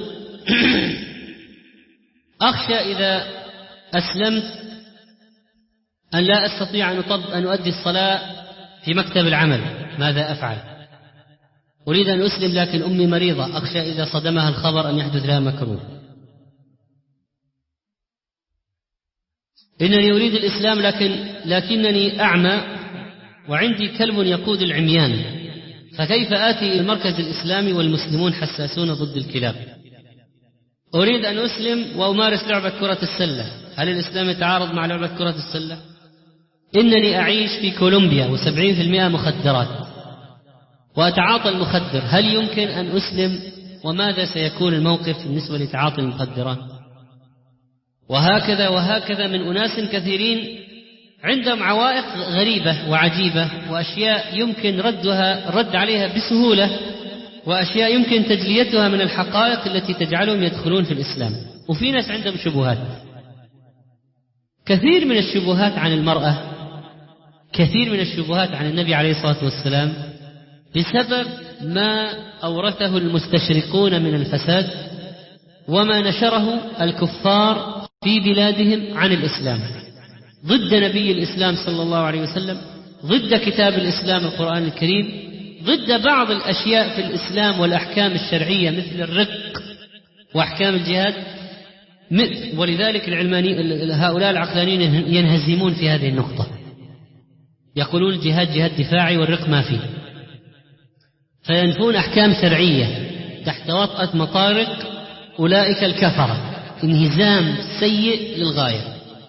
أخشى إذا أسلمت أن لا أستطيع أن أؤدي الصلاة في مكتب العمل، ماذا أفعل؟ أريد أن أسلم لكن أمي مريضة، أخشى إذا صدمها الخبر أن يحدث لها مكروه. إنني أريد الإسلام لكنني أعمى وعندي كلب يقود العميان، فكيف آتي إلى المركز الإسلامي والمسلمون حساسون ضد الكلاب؟ أريد أن أسلم وأمارس لعبة كرة السلة، هل الإسلام يتعارض مع لعبة كرة السلة؟ إنني أعيش في كولومبيا و70% مخدرات وأتعاطى المخدر، هل يمكن أن أسلم؟ وماذا سيكون الموقف بالنسبة لتعاطي المخدرات؟ وهكذا من أناس كثيرين عندهم عوائق غريبة وعجيبة، وأشياء يمكن الرد عليها بسهولة، وأشياء يمكن تجليتها من الحقائق التي تجعلهم يدخلون في الإسلام. وفي ناس عندهم شبهات، كثير من الشبهات عن المرأة كثير من الشبهات عن النبي عليه الصلاة والسلام بسبب ما أورثه المستشرقون من الفساد وما نشره الكفار في بلادهم عن الإسلام، ضد نبي الإسلام صلى الله عليه وسلم، ضد كتاب الإسلام القرآن الكريم، ضد بعض الأشياء في الإسلام والأحكام الشرعية مثل الرق وأحكام الجهاد. ولذلك هؤلاء العقلانيين ينهزمون في هذه النقطة، يقولون الجهاد جهاد دفاعي والرق ما فيه، فينفون أحكام شرعية تحت وطأة مطارق أولئك الكفرة، انهزام سيء للغاية.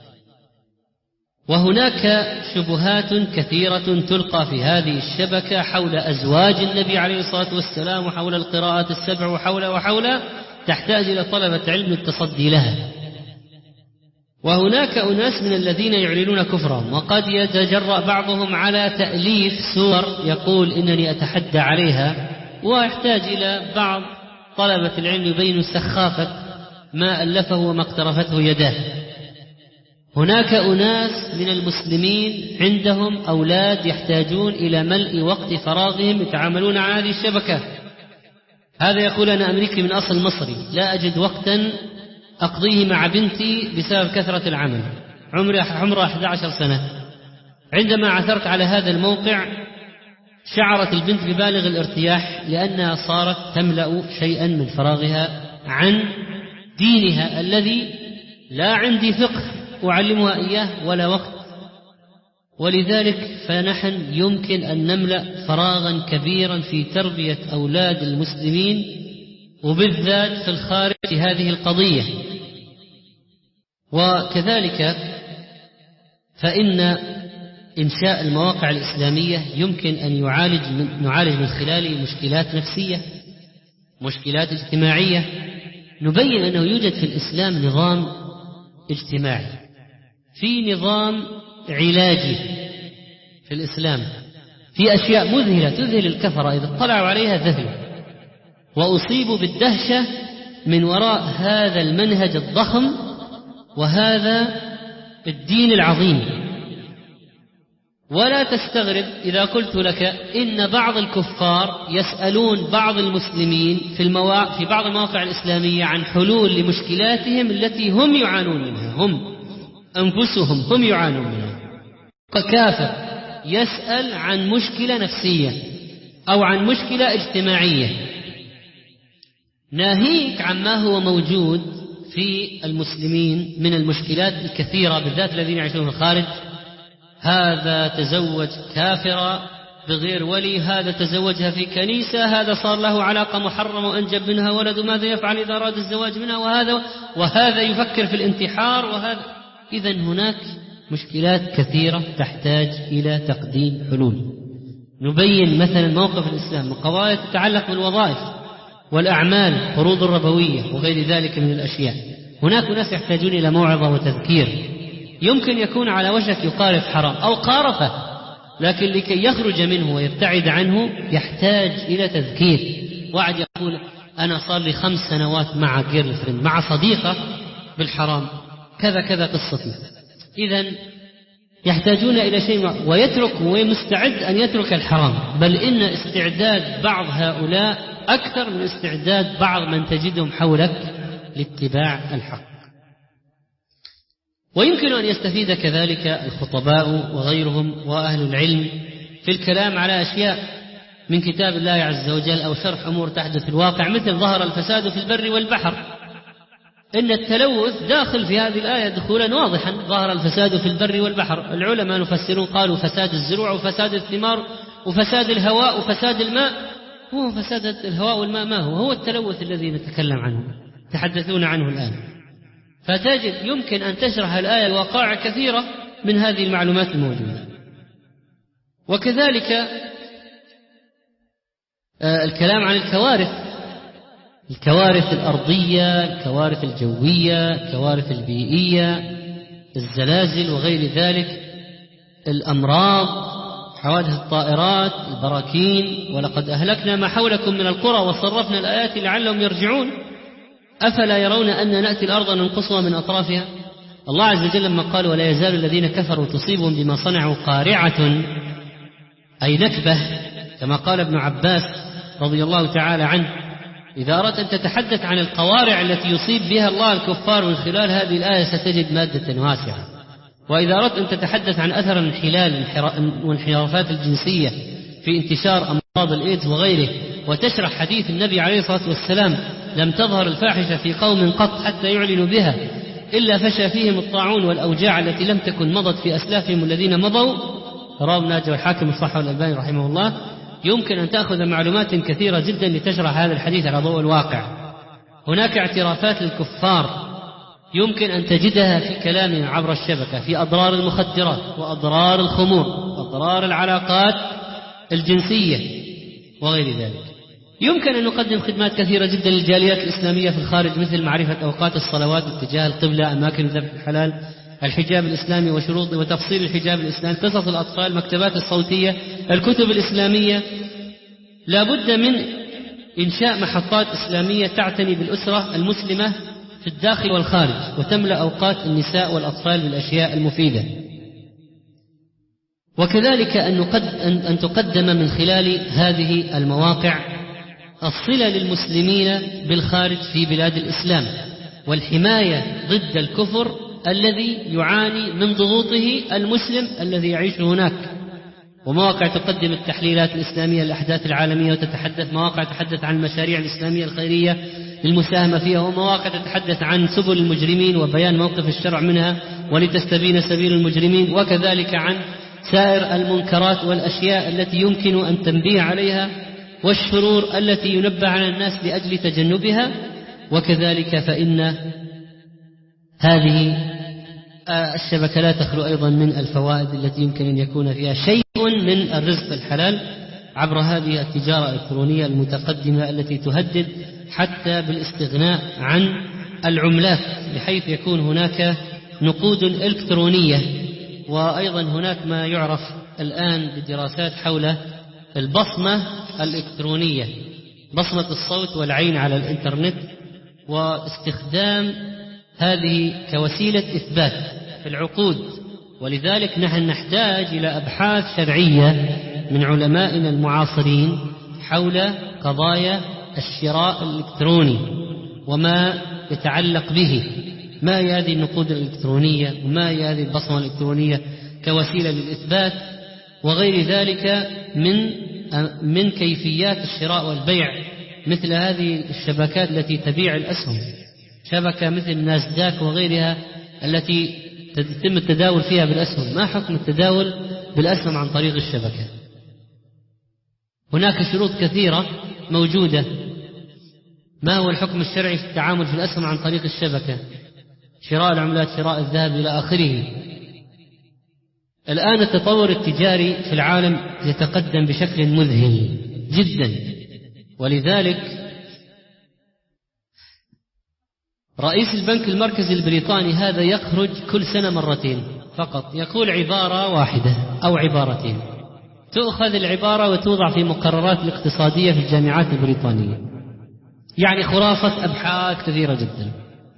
وهناك شبهات كثيرة تلقى في هذه الشبكة حول أزواج النبي عليه الصلاة والسلام وحول القراءات السبع وحول تحتاج إلى طلبة علم للتصدي لها. وهناك أناس من الذين يعلنون كفرهم، وقد يتجرأ بعضهم على تأليف سور يقول إنني أتحدى عليها، ويحتاج إلى بعض طلبة العلم يبين سخافة ما ألفه وما اقترفته يداه. هناك أناس من المسلمين عندهم أولاد يحتاجون إلى ملء وقت فراغهم يتعاملون على هذه الشبكة. هذا يقول أنا أمريكي من أصل مصري، لا أجد وقتا أقضيه مع بنتي بسبب كثرة العمل، عمرها 11 سنة. عندما عثرت على هذا الموقع شعرت البنت ببالغ الارتياح لأنها صارت تملأ شيئا من فراغها عن دينها الذي لا عندي فقه أعلمها إياه ولا وقت. ولذلك فنحن يمكن أن نملأ فراغا كبيرا في تربية أولاد المسلمين وبالذات في الخارج في هذه القضية. وكذلك فإن إنشاء المواقع الإسلامية يمكن أن نعالج من خلاله مشكلات نفسية، مشكلات اجتماعية، نبين أنه يوجد في الإسلام نظام اجتماعي، في نظام علاجي في الإسلام، في أشياء مذهلة تذهل الكفرة إذا اطلعوا عليها ذهل، وأصيبوا بالدهشة من وراء هذا المنهج الضخم وهذا الدين العظيم. ولا تستغرب إذا قلت لك إن بعض الكفار يسألون بعض المسلمين في بعض المواقع الإسلامية عن حلول لمشكلاتهم التي هم يعانون منها، هم أنفسهم هم يعانون منها. كافر يسأل عن مشكلة نفسية أو عن مشكلة اجتماعية، ناهيك عما هو موجود في المسلمين من المشكلات الكثيرة بالذات الذين يعيشون في الخارج. هذا تزوج كافرة بغير ولي، هذا تزوجها في كنيسة، هذا صار له علاقة محرمة وأنجب منها ولد، ماذا يفعل إذا أراد الزواج منها، وهذا يفكر في الانتحار، وهذا. إذن هناك مشكلات كثيرة تحتاج إلى تقديم حلول. نبين مثلا موقف الإسلام من قضايا تتعلق بالوظائف والأعمال، قروض الربوية وغير ذلك من الأشياء. هناك ناس يحتاجون إلى موعظة وتذكير، يمكن يكون على وشك يقارف حرام أو قارفه، لكن لكي يخرج منه ويبتعد عنه يحتاج إلى تذكير. واحد يقول أنا صار لي 5 سنوات مع جيرل فريند، مع صديقة بالحرام، كذا كذا قصتي. إذن يحتاجون إلى شيء ويترك، ومستعد أن يترك الحرام، بل إن استعداد بعض هؤلاء أكثر من استعداد بعض من تجدهم حولك لاتباع الحق. ويمكن أن يستفيد كذلك الخطباء وغيرهم وأهل العلم في الكلام على أشياء من كتاب الله عز وجل أو شرح أمور تحدث في الواقع، مثل ظهر الفساد في البر والبحر. إن التلوث داخل في هذه الآية دخولا واضحا، ظهر الفساد في البر والبحر. العلماء المفسرون قالوا فساد الزروع وفساد الثمار وفساد الهواء وفساد الماء. هو فساد الهواء والماء ما هو التلوث الذي نتكلم عنه تحدثون عنه الآن. فتجد يمكن أن تشرح الآية الواقع كثيرة من هذه المعلومات الموجودة. وكذلك الكلام عن الكوارث الأرضية، الكوارث الجوية، الكوارث البيئية، الزلازل وغير ذلك، الأمراض، حوادث الطائرات، البراكين. ولقد أهلكنا ما حولكم من القرى وصرفنا الآيات لعلهم يرجعون أفلا يرون أن نأتي الأرض ننقصها من أطرافها. الله عز وجل لما قال ولا يزال الذين كفروا تصيبهم بما صنعوا قارعة أي نكبة، كما قال ابن عباس رضي الله تعالى عنه: إذا أردت أن تتحدث عن القوارع التي يصيب بها الله الكفار من خلال هذه الآية ستجد مادة واسعة. وإذا أردت أن تتحدث عن أثر الانحلال والانحرافات الجنسية في انتشار أمراض الإيدز وغيره، وتشرح حديث النبي عليه الصلاة والسلام: لم تظهر الفاحشة في قوم قط حتى يعلنوا بها إلا فشى فيهم الطاعون والأوجاع التي لم تكن مضت في أسلافهم الذين مضوا، رواه ابن ماجه والحاكم الصحيح والألباني رحمه الله. يمكن أن تأخذ معلومات كثيرة جدا لتشرح هذا الحديث على ضوء الواقع. هناك اعترافات للكفار يمكن أن تجدها في كلامهم عبر الشبكة في أضرار المخدرات وأضرار الخمور وأضرار العلاقات الجنسية وغير ذلك. يمكن أن نقدم خدمات كثيرة جدا للجاليات الإسلامية في الخارج، مثل معرفة أوقات الصلوات اتجاه القبلة، أماكن الذبح الحلال، الحجاب الإسلامي وشروطه وتفصيل الحجاب الإسلامي، قصص الأطفال، المكتبات الصوتية، الكتب الإسلامية. لا بد من إنشاء محطات إسلامية تعتني بالأسرة المسلمة في الداخل والخارج، وتملأ أوقات النساء والأطفال بالأشياء المفيدة. وكذلك أن تقدم من خلال هذه المواقع الصلة للمسلمين بالخارج في بلاد الإسلام، والحماية ضد الكفر الذي يعاني من ضغوطه المسلم الذي يعيش هناك. ومواقع تقدم التحليلات الإسلامية للأحداث العالمية، مواقع تتحدث عن المشاريع الإسلامية الخيرية للمساهمة فيها، ومواقع تتحدث عن سبل المجرمين وبيان موقف الشرع منها ولتستبين سبيل المجرمين، وكذلك عن سائر المنكرات والأشياء التي يمكن أن تنبيه عليها والشرور التي ينبه على الناس لأجل تجنبها. وكذلك فإن هذه الشبكة لا تخلو أيضا من الفوائد التي يمكن أن يكون فيها شيء من الرزق الحلال عبر هذه التجارة الإلكترونية المتقدمة التي تهدد حتى بالاستغناء عن العملات، بحيث يكون هناك نقود إلكترونية. وأيضا هناك ما يعرف الآن بدراسات حول البصمة الإلكترونية، بصمة الصوت والعين على الإنترنت، واستخدام هذه كوسيلة إثبات في العقود. ولذلك نحن نحتاج إلى أبحاث شرعية من علمائنا المعاصرين حول قضايا الشراء الإلكتروني وما يتعلق به، ما هي هذه النقود الإلكترونية وما هي هذه البصمة الإلكترونية كوسيلة للإثبات، وغير ذلك من كيفيات الشراء والبيع، مثل هذه الشبكات التي تبيع الأسهم، شبكة مثل ناسداك وغيرها التي يتم التداول فيها بالأسهم. ما حكم التداول بالأسهم عن طريق الشبكة؟ هناك شروط كثيرة موجودة. ما هو الحكم الشرعي في التعامل في الأسهم عن طريق الشبكة؟ شراء العملات، شراء الذهب إلى آخره. الآن التطور التجاري في العالم يتقدم بشكل مذهل جدا، ولذلك رئيس البنك المركزي البريطاني هذا يخرج كل سنة مرتين فقط، يقول عبارة واحدة أو عبارتين، تؤخذ العبارة وتوضع في مقررات الاقتصادية في الجامعات البريطانية. يعني خلاصة أبحاث كثيرة جدا.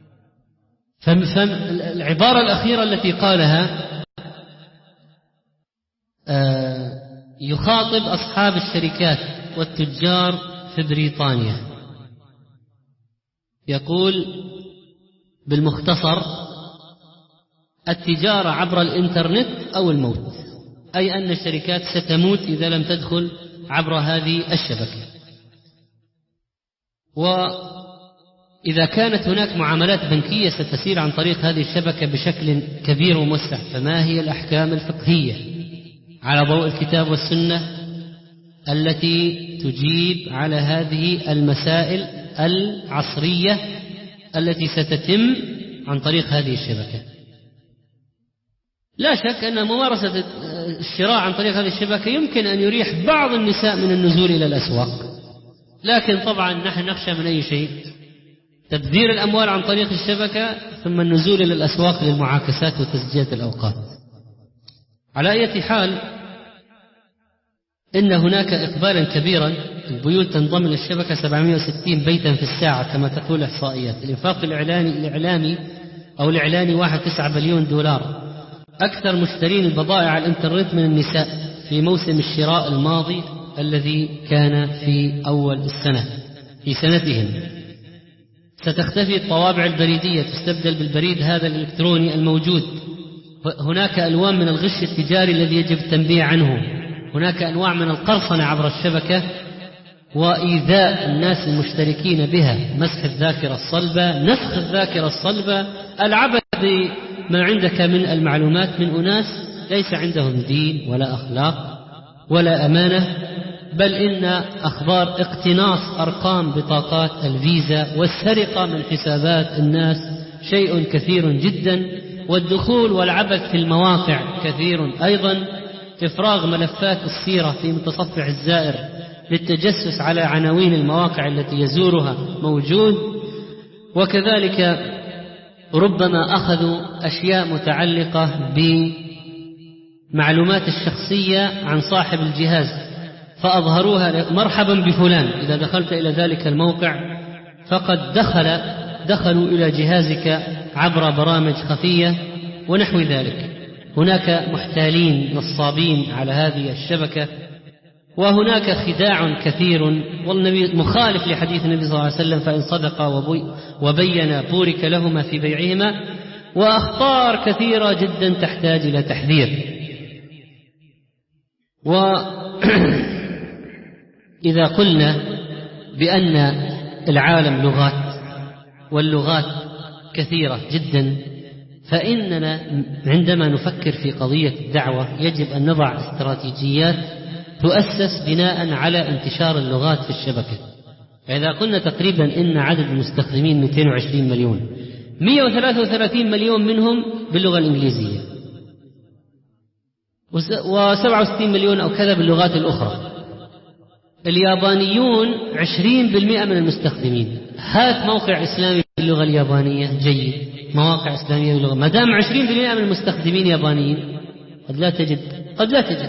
فالعبارة الأخيرة التي قالها يخاطب أصحاب الشركات والتجار في بريطانيا، يقول بالمختصر: التجارة عبر الإنترنت أو الموت، أي أن الشركات ستموت إذا لم تدخل عبر هذه الشبكة. وإذا كانت هناك معاملات بنكية ستسير عن طريق هذه الشبكة بشكل كبير وموسع، فما هي الأحكام الفقهية على ضوء الكتاب والسنة التي تجيب على هذه المسائل العصرية التي ستتم عن طريق هذه الشبكة؟ لا شك أن ممارسة الشراء عن طريق هذه الشبكة يمكن أن يريح بعض النساء من النزول إلى الأسواق، لكن طبعا نحن نخشى من أي شيء: تبذير الأموال عن طريق الشبكة ثم النزول إلى الأسواق للمعاكسات وتسجيل الأوقات. على أي حال، إن هناك إقبالا كبيرا، البيوت تنضم إلى الشبكة 760 بيتا في الساعة كما تقول الإحصائيات. الإنفاق الإعلامي أو الإعلاني 1.9 بليون دولار. أكثر مشترين البضائع على الإنترنت من النساء في موسم الشراء الماضي الذي كان في أول السنة في سنتهم. ستختفي الطوابع البريدية، تستبدل بالبريد هذا الإلكتروني الموجود. هناك ألوان من الغش التجاري الذي يجب التنبيه عنه. هناك أنواع من القرصنة عبر الشبكة وإيذاء الناس المشتركين بها، مسح الذاكرة الصلبة، نسخ الذاكرة الصلبة، العبث بما عندك من المعلومات من أناس ليس عندهم دين ولا أخلاق ولا أمانة، بل إن أخبار اقتناص أرقام بطاقات الفيزا والسرقة من حسابات الناس شيء كثير جدا، والدخول والعبث في المواقع كثير أيضا، إفراغ ملفات السيرة في متصفح الزائر للتجسس على عناوين المواقع التي يزورها موجود. وكذلك ربما أخذوا أشياء متعلقة بمعلومات الشخصية عن صاحب الجهاز فأظهروها، مرحبا بفلان، إذا دخلت إلى ذلك الموقع فقد دخلوا إلى جهازك عبر برامج خفية ونحو ذلك. هناك محتالين نصابين على هذه الشبكة، وهناك خداع كثير، والنبي مخالف لحديث النبي صلى الله عليه وسلم فإن صدقا وبينا بورك لهما في بيعهما، وأخطار كثيرة جدا تحتاج إلى تحذير. وإذا قلنا بأن العالم لغات واللغات كثيرة جدا، فإننا عندما نفكر في قضية الدعوة يجب أن نضع استراتيجيات تؤسس بناء على انتشار اللغات في الشبكة. فإذا قلنا تقريبا إن عدد المستخدمين 220 مليون، 133 مليون منهم باللغة الإنجليزية، و67 مليون أو كذا باللغات الأخرى. اليابانيون 20% من المستخدمين. هات موقع إسلامي باللغة اليابانية جيد، مواقع إسلامية باللغة، ما دام 20% من المستخدمين يابانيين قد لا تجد.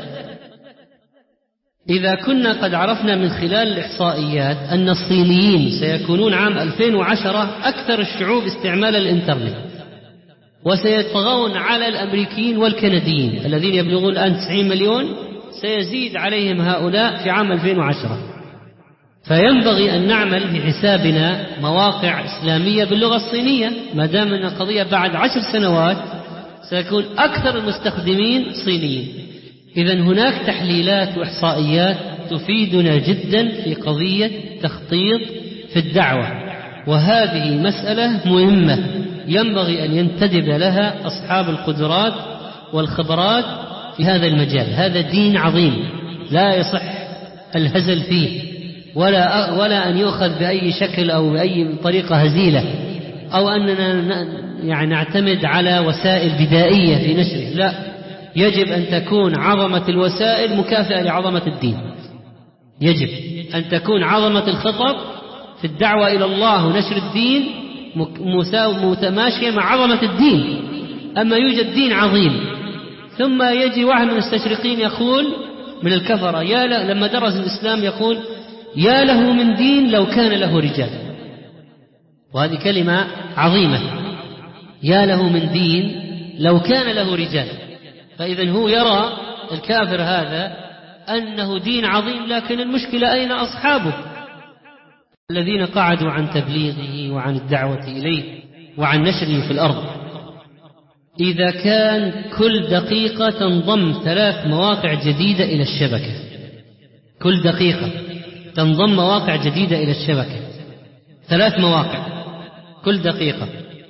إذا كنا قد عرفنا من خلال الإحصائيات أن الصينيين سيكونون عام 2010 أكثر الشعوب استعمالا للإنترنت، وسيطغون على الأمريكيين والكنديين الذين يبلغون الآن 90 مليون، سيزيد عليهم هؤلاء في عام 2010. فينبغي أن نعمل بحسابنا مواقع إسلامية باللغة الصينية، ما دام أن القضية بعد 10 سنوات سيكون أكثر المستخدمين صينيين. إذن هناك تحليلات وإحصائيات تفيدنا جدا في قضية تخطيط في الدعوة، وهذه مسألة مهمة ينبغي أن ينتدب لها أصحاب القدرات والخبرات في هذا المجال. هذا دين عظيم لا يصح الهزل فيه ولا أن يؤخذ بأي شكل أو بأي طريقة هزيلة، أو أننا يعني نعتمد على وسائل بدائية في نشره. لا، يجب أن تكون عظمة الوسائل مكافئة لعظمة الدين. يجب أن تكون عظمة الخطب في الدعوة إلى الله ونشر الدين متماشية مع عظمة الدين. أما يوجد دين عظيم ثم يجي واحد من المستشرقين يقول من الكفرة لما درس الإسلام يقول يا له من دين لو كان له رجال، وهذه كلمة عظيمة، يا له من دين لو كان له رجال. فإذا هو يرى الكافر هذا أنه دين عظيم، لكن المشكلة أين أصحابه الذين قعدوا عن تبليغه وعن الدعوة إليه وعن نشره في الأرض. إذا كان كل دقيقة تنضم 3 مواقع جديدة إلى الشبكة، كل دقيقة تنضم مواقع جديدة إلى الشبكة، 3 مواقع كل دقيقة،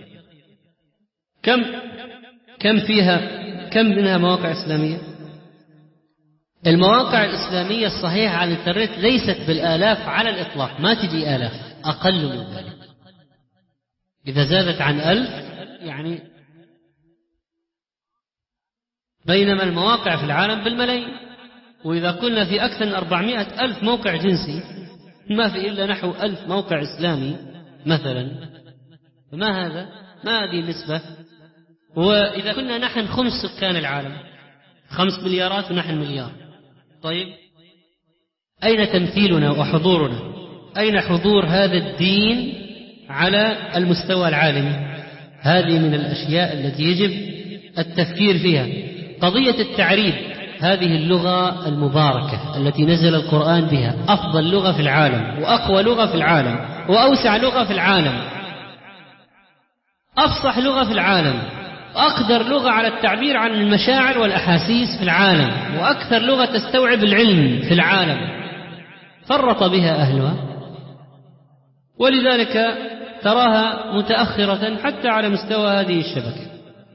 كم منها مواقع إسلامية؟ المواقع الإسلامية الصحيحة على الإنترنت ليست بالآلاف على الإطلاق، ما تجي آلاف، أقل من ذلك. إذا زادت عن 1000 يعني، بينما المواقع في العالم بالملايين. وإذا قلنا في أكثر من 400,000 موقع جنسي، ما في إلا نحو 1000 موقع إسلامي مثلا، فما هذا؟ ما هذه النسبة؟ وإذا كنا نحن 5 سكان العالم، 5 مليارات ونحن مليار، طيب أين تمثيلنا وحضورنا؟ أين حضور هذا الدين على المستوى العالمي؟ هذه من الأشياء التي يجب التفكير فيها. قضية التعريب، هذه اللغة المباركة التي نزل القرآن بها، أفضل لغة في العالم وأقوى لغة في العالم وأوسع لغة في العالم، أفصح لغة في العالم، وأقدر لغة على التعبير عن المشاعر والأحاسيس في العالم، وأكثر لغة تستوعب العلم في العالم، فرط بها أهلها، ولذلك تراها متأخرة حتى على مستوى هذه الشبكة.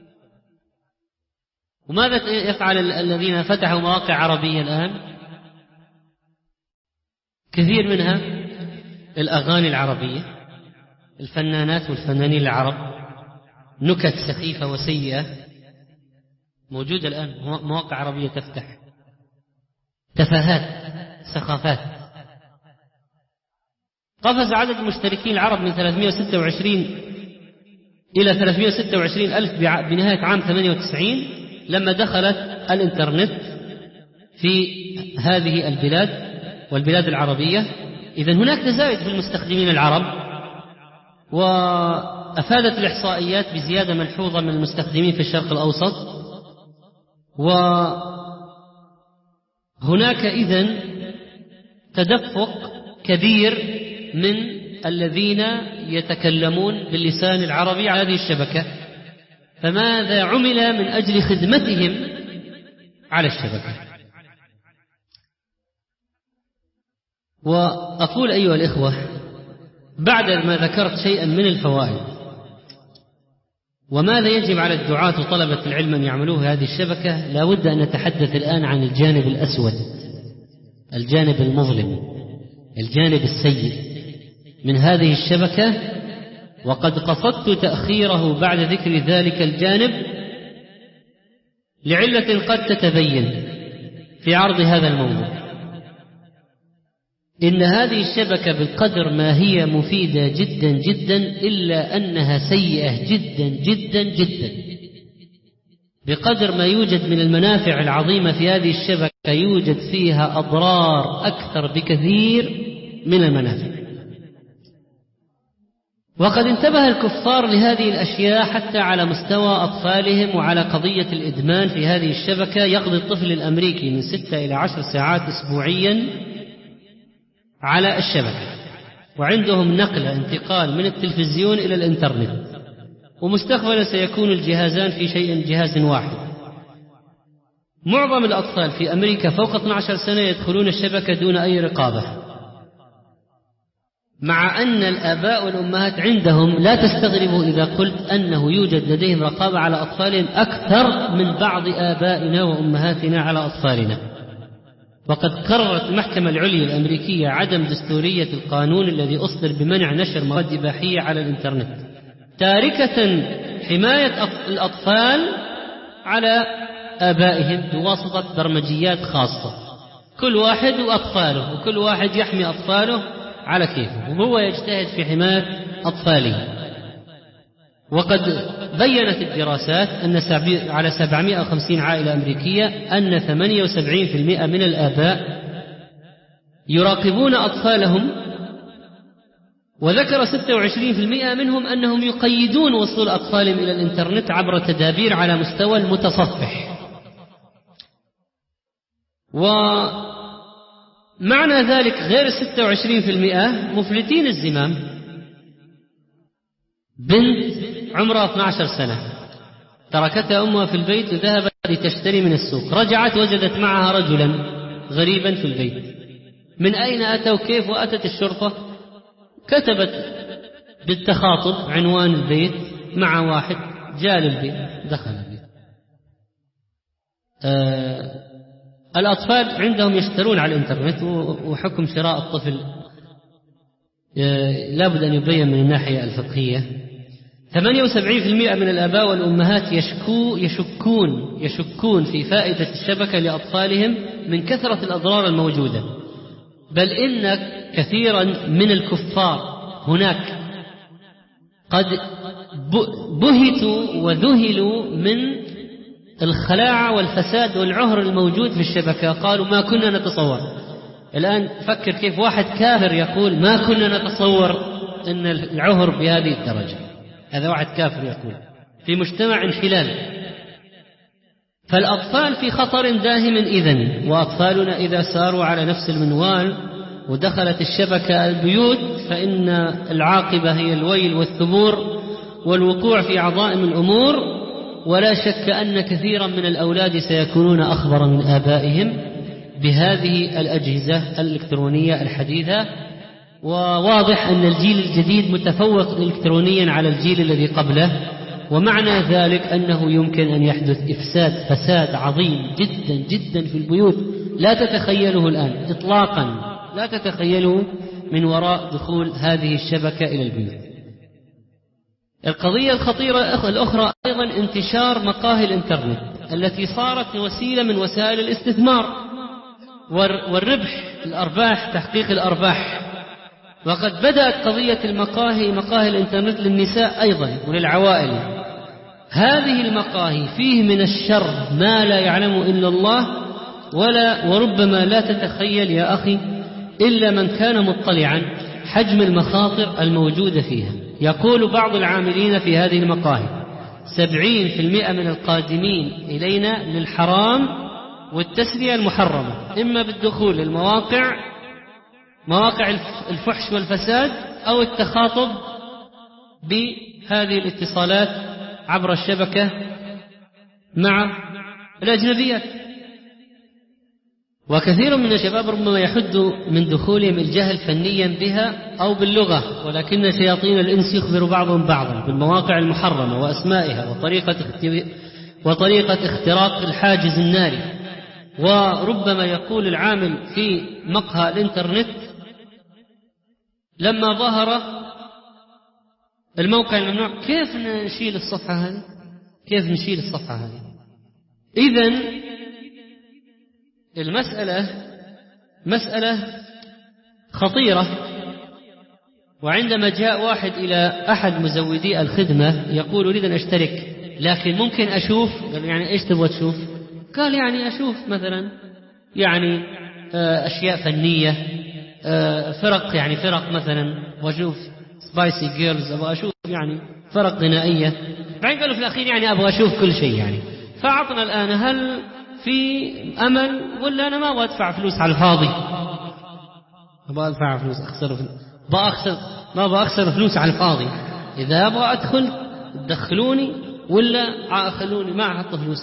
وماذا يفعل الذين فتحوا مواقع عربية الآن؟ كثير منها الأغاني العربية، الفنانات والفنانين العرب، نكت سخيفة وسيئة موجودة الآن، مواقع عربية تفتح، تفاهات، سخافات. قفز عدد المشتركين العرب من 326 إلى 326 ألف بنهاية عام 98 لما دخلت الإنترنت في هذه البلاد والبلاد العربية. إذن هناك تزايد في المستخدمين العرب، وأفادت الإحصائيات بزيادة ملحوظة من المستخدمين في الشرق الأوسط. وهناك إذن تدفق كبير من الذين يتكلمون باللسان العربي على هذه الشبكة، فماذا عمل من أجل خدمتهم على الشبكة؟ وأقول أيها الإخوة، بعد ما ذكرت شيئا من الفوائد وماذا يجب على الدعاة وطلبة العلم أن يعملوه في هذه الشبكة، لا بد أن نتحدث الآن عن الجانب الأسود، الجانب المظلم، الجانب السيء من هذه الشبكة. وقد قصدت تأخيره بعد ذكر ذلك الجانب لعلة قد تتبين في عرض هذا الموضوع. إن هذه الشبكة بالقدر ما هي مفيدة جدا جدا إلا أنها سيئة جدا جدا جدا. بقدر ما يوجد من المنافع العظيمة في هذه الشبكة يوجد فيها أضرار أكثر بكثير من المنافع. وقد انتبه الكفار لهذه الأشياء حتى على مستوى أطفالهم وعلى قضية الإدمان في هذه الشبكة. يقضي الطفل الأمريكي من 6 إلى 10 ساعات أسبوعيا على الشبكة، وعندهم نقلة انتقال من التلفزيون إلى الإنترنت، ومستقبلا سيكون الجهازان في جهاز واحد. معظم الأطفال في أمريكا فوق 12 سنة يدخلون الشبكة دون أي رقابة، مع أن الآباء والأمهات عندهم لا تستغربوا إذا قلت أنه يوجد لديهم رقابة على أطفالهم أكثر من بعض آبائنا وأمهاتنا على أطفالنا. وقد قررت المحكمة العليا الأمريكية عدم دستورية القانون الذي أصدر بمنع نشر مواد إباحية على الإنترنت، تاركة حماية الأطفال على آبائهم بواسطة برمجيات خاصة، كل واحد وأطفاله، وكل واحد يحمي أطفاله على كيفه، وهو يجتهد في حماية أطفاله. وقد بيّنت الدراسات أن على 750 عائلة أمريكية أن 78% من الآباء يراقبون أطفالهم، وذكر 26% منهم أنهم يقيدون وصول أطفالهم إلى الإنترنت عبر تدابير على مستوى المتصفح. ومعنى ذلك غير 26% مفلتين الزمام. بنت عمرها 12 سنة تركتها أمها في البيت وذهبت لتشتري من السوق، رجعت وجدت معها رجلا غريبا في البيت. من أين أتى وكيف؟ وأتت الشرطة، كتبت بالتخاطب عنوان البيت مع واحد، جاء للبيت، دخل البيت. الأطفال عندهم يشترون على الإنترنت، وحكم شراء الطفل لابد أن يبين من الناحية الفقهية. 78% من الآباء والأمهات يشكون في فائدة الشبكة لأطفالهم من كثرة الأضرار الموجودة، بل إن كثيرا من الكفار هناك قد بهتوا وذهلوا من الخلاعة والفساد والعهر الموجود في الشبكة، قالوا ما كنا نتصور. الآن فكر كيف واحد كافر يقول ما كنا نتصور أن العهر بهذه الدرجة. هذا واحد كافر يقول في مجتمع انحلال. فالأطفال في خطر داهم إذن، وأطفالنا إذا ساروا على نفس المنوال ودخلت الشبكة البيوت فإن العاقبة هي الويل والثبور والوقوع في عظائم الأمور. ولا شك أن كثيرا من الأولاد سيكونون أخبر من آبائهم بهذه الأجهزة الإلكترونية الحديثة. وواضح أن الجيل الجديد متفوق إلكترونيا على الجيل الذي قبله، ومعنى ذلك أنه يمكن أن يحدث فساد عظيم جدا جدا في البيوت لا تتخيله الآن إطلاقا، لا تتخيله من وراء دخول هذه الشبكة إلى البيوت. القضية الخطيرة الأخرى أيضا انتشار مقاهي الإنترنت التي صارت وسيلة من وسائل الاستثمار والربح، الأرباح، تحقيق الأرباح. وقد بدأت قضية مقاهي الإنترنت للنساء أيضا وللعوائل. هذه المقاهي فيه من الشر ما لا يعلم إلا الله، وربما لا تتخيل يا أخي إلا من كان مطلعا حجم المخاطر الموجودة فيها. يقول بعض العاملين في هذه المقاهي 70% من القادمين إلينا للحرام والتسلية المحرمة، إما بالدخول للمواقع، مواقع الفحش والفساد، أو التخاطب بهذه الاتصالات عبر الشبكة مع الأجنبيات. وكثير من الشباب ربما يحد من دخولهم الجهل فنيا بها أو باللغة، ولكن شياطين الإنس يخبر بعضهم بعضا بالمواقع المحرمة وأسمائها وطريقة اختراق الحاجز الناري. وربما يقول العامل في مقهى الإنترنت لما ظهر الموقع الممنوع: كيف نشيل الصفحة هذه؟ كيف نشيل الصفحة هذه؟ إذن المسألة مسألة خطيرة. وعندما جاء واحد إلى أحد مزودي الخدمة يقول: أريد أن أشترك، لكن ممكن أشوف. قال: يعني إيش تبغى تشوف؟ قال: يعني أشوف مثلا يعني أشياء فنية، فرق مثلا، وأشوف سبايسي جيرلز، أبغى أشوف يعني فرق غنائية. بعدين قالوا في الأخير يعني أبغى أشوف كل شيء يعني. فأعطنا الآن هل في أمل ولا أنا ما أبغى أدفع فلوس على الفاضي؟ أبغى أدفع فلوس ما أبغى أخسر فلوس على الفاضي. إذا أبغى أدخل تدخلوني ولا خلوني ما أحط فلوس.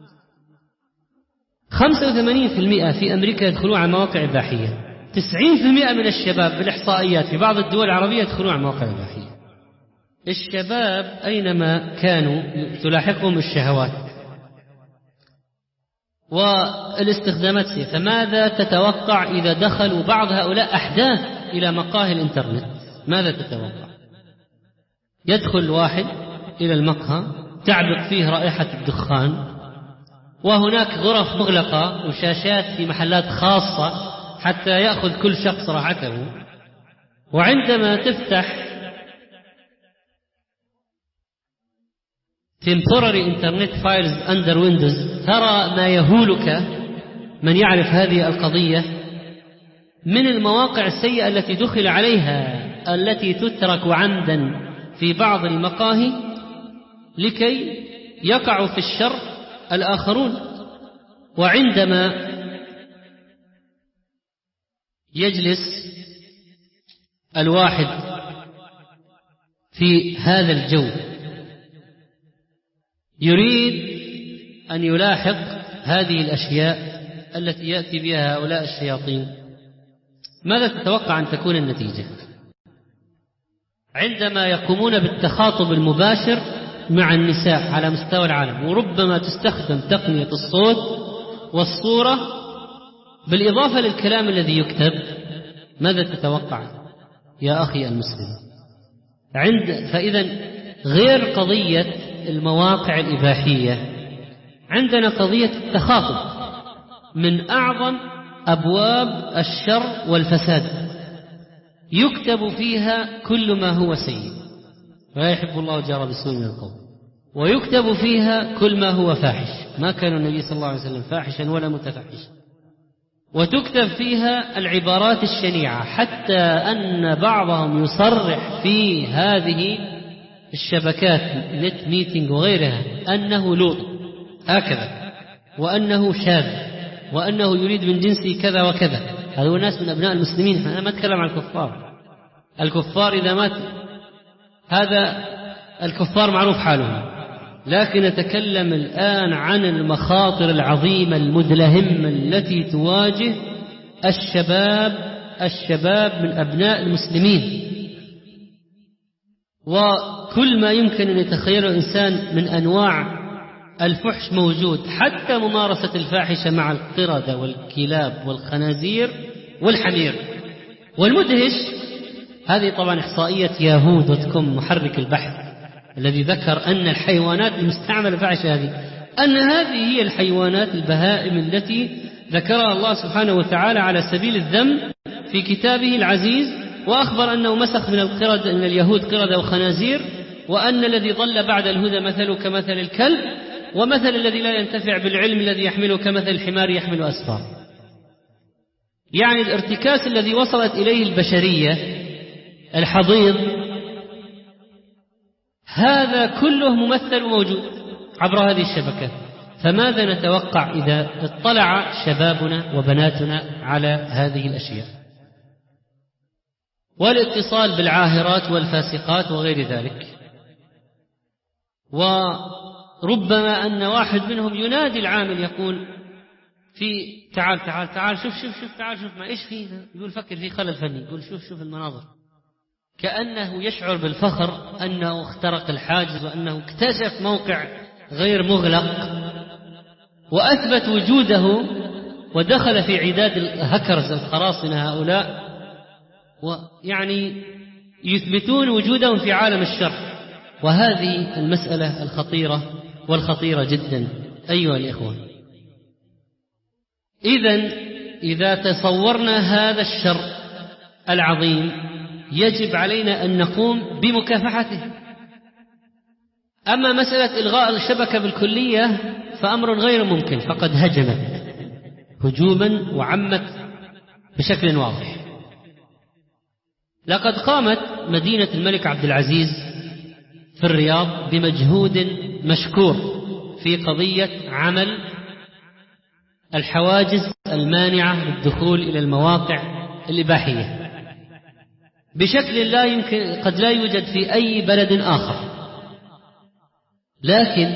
85% في أمريكا يدخلون على مواقع إباحية. 90% من الشباب بالإحصائيات في بعض الدول العربية يدخلون على مواقع إباحية. الشباب أينما كانوا تلاحقهم الشهوات والاستخدامات. فماذا تتوقع إذا دخلوا بعض هؤلاء أحداث إلى مقاهي الإنترنت؟ ماذا تتوقع؟ يدخل واحد إلى المقهى تعبق فيه رائحة الدخان، وهناك غرف مغلقة وشاشات في محلات خاصة حتى يأخذ كل شخص راحته. وعندما تفتح temporary internet files under Windows ترى ما يهولك من يعرف هذه القضية من المواقع السيئة التي دخل عليها، التي تترك عمدا في بعض المقاهي لكي يقعوا في الشر الآخرون. وعندما يجلس الواحد في هذا الجو يريد أن يلاحق هذه الأشياء التي يأتي بها هؤلاء الشياطين، ماذا تتوقع أن تكون النتيجة؟ عندما يقومون بالتخاطب المباشر مع النساء على مستوى العالم، وربما تستخدم تقنية الصوت والصورة بالإضافة للكلام الذي يكتب، ماذا تتوقع يا أخي المسلم؟ فإذا غير قضية المواقع الإباحية، عندنا قضية التخاطب من أعظم أبواب الشر والفساد، يكتب فيها كل ما هو سيء ولا يحب الله جار بسوء من القول، ويكتب فيها كل ما هو فاحش، ما كان النبي صلى الله عليه وسلم فاحشا ولا متفحشا، وتكتب فيها العبارات الشنيعة، حتى أن بعضهم يصرح في هذه الشبكات نت ميتينج وغيرها أنه لوط هكذا، وأنه شاذ، وأنه يريد من جنسه كذا وكذا. هذا هو ناس من أبناء المسلمين. أنا ما أتكلم عن الكفار. الكفار إذا مات هذا الكفار معروف حالهم، لكن نتكلم الآن عن المخاطر العظيمة المدلهمة التي تواجه الشباب من أبناء المسلمين. وكل ما يمكن أن يتخيله الإنسان من أنواع الفحش موجود، حتى ممارسة الفاحشة مع القردة والكلاب والخنازير والحمير. والمدهش، هذه طبعا إحصائية ياهو دوت كوم محرك البحث الذي ذكر أن الحيوانات المستعملة فاحشة أن هذه هي الحيوانات البهائم التي ذكرها الله سبحانه وتعالى على سبيل الذم في كتابه العزيز، وأخبر أنه مسخ من القرد أن اليهود قردة وخنازير، وأن الذي ضل بعد الهدى مثله كمثل الكلب، ومثل الذي لا ينتفع بالعلم الذي يحمله كمثل الحمار يحمل أسفار. يعني الارتكاس الذي وصلت إليه البشرية، الحضيض، هذا كله ممثل وموجود عبر هذه الشبكات. فماذا نتوقع إذا اطلع شبابنا وبناتنا على هذه الأشياء؟ والاتصال بالعاهرات والفاسقات وغير ذلك. وربما أن واحد منهم ينادي العامل يقول تعال تعال تعال شوف تعال شوف ما إيش فيه، يقول فكر في خلل فني، يقول شوف المناظر، كأنه يشعر بالفخر أنه اخترق الحاجز وأنه اكتشف موقع غير مغلق وأثبت وجوده، ودخل في عداد الهكرز القراصنة هؤلاء، ويعني يثبتون وجودهم في عالم الشر. وهذه المسألة الخطيرة والخطيرة جدا أيها الإخوة. إذا تصورنا هذا الشر العظيم يجب علينا أن نقوم بمكافحته. أما مسألة إلغاء الشبكة بالكلية فأمر غير ممكن، فقد هجمت هجوما وعمت بشكل واضح. لقد قامت مدينة الملك عبد العزيز في الرياض بمجهود مشكور في قضية عمل الحواجز المانعة للدخول إلى المواقع الإباحية بشكل لا يمكن، قد لا يوجد في أي بلد آخر. لكن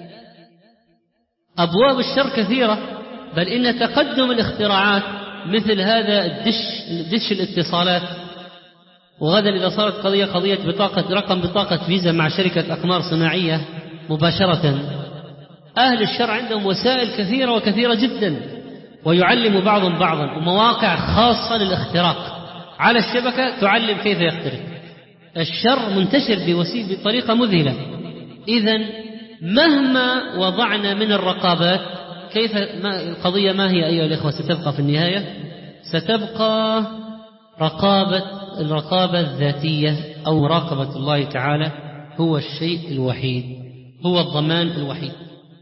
أبواب الشر كثيرة، بل إن تقدم الاختراعات مثل هذا دش الاتصالات، وغدا إذا صارت قضية رقم بطاقة فيزا مع شركة أقمار صناعية مباشرة، أهل الشر عندهم وسائل كثيرة وكثيرة جدا، ويعلم بعضهم بعضا، ومواقع خاصة للاختراق على الشبكة تعلم كيف يخترق. الشر منتشر بطريقة مذهلة. إذن مهما وضعنا من الرقابات، كيف القضية ما هي أيها الإخوة؟ ستبقى في النهاية ستبقى الرقابة الذاتية أو مراقبة الله تعالى هو الشيء الوحيد، هو الضمان الوحيد.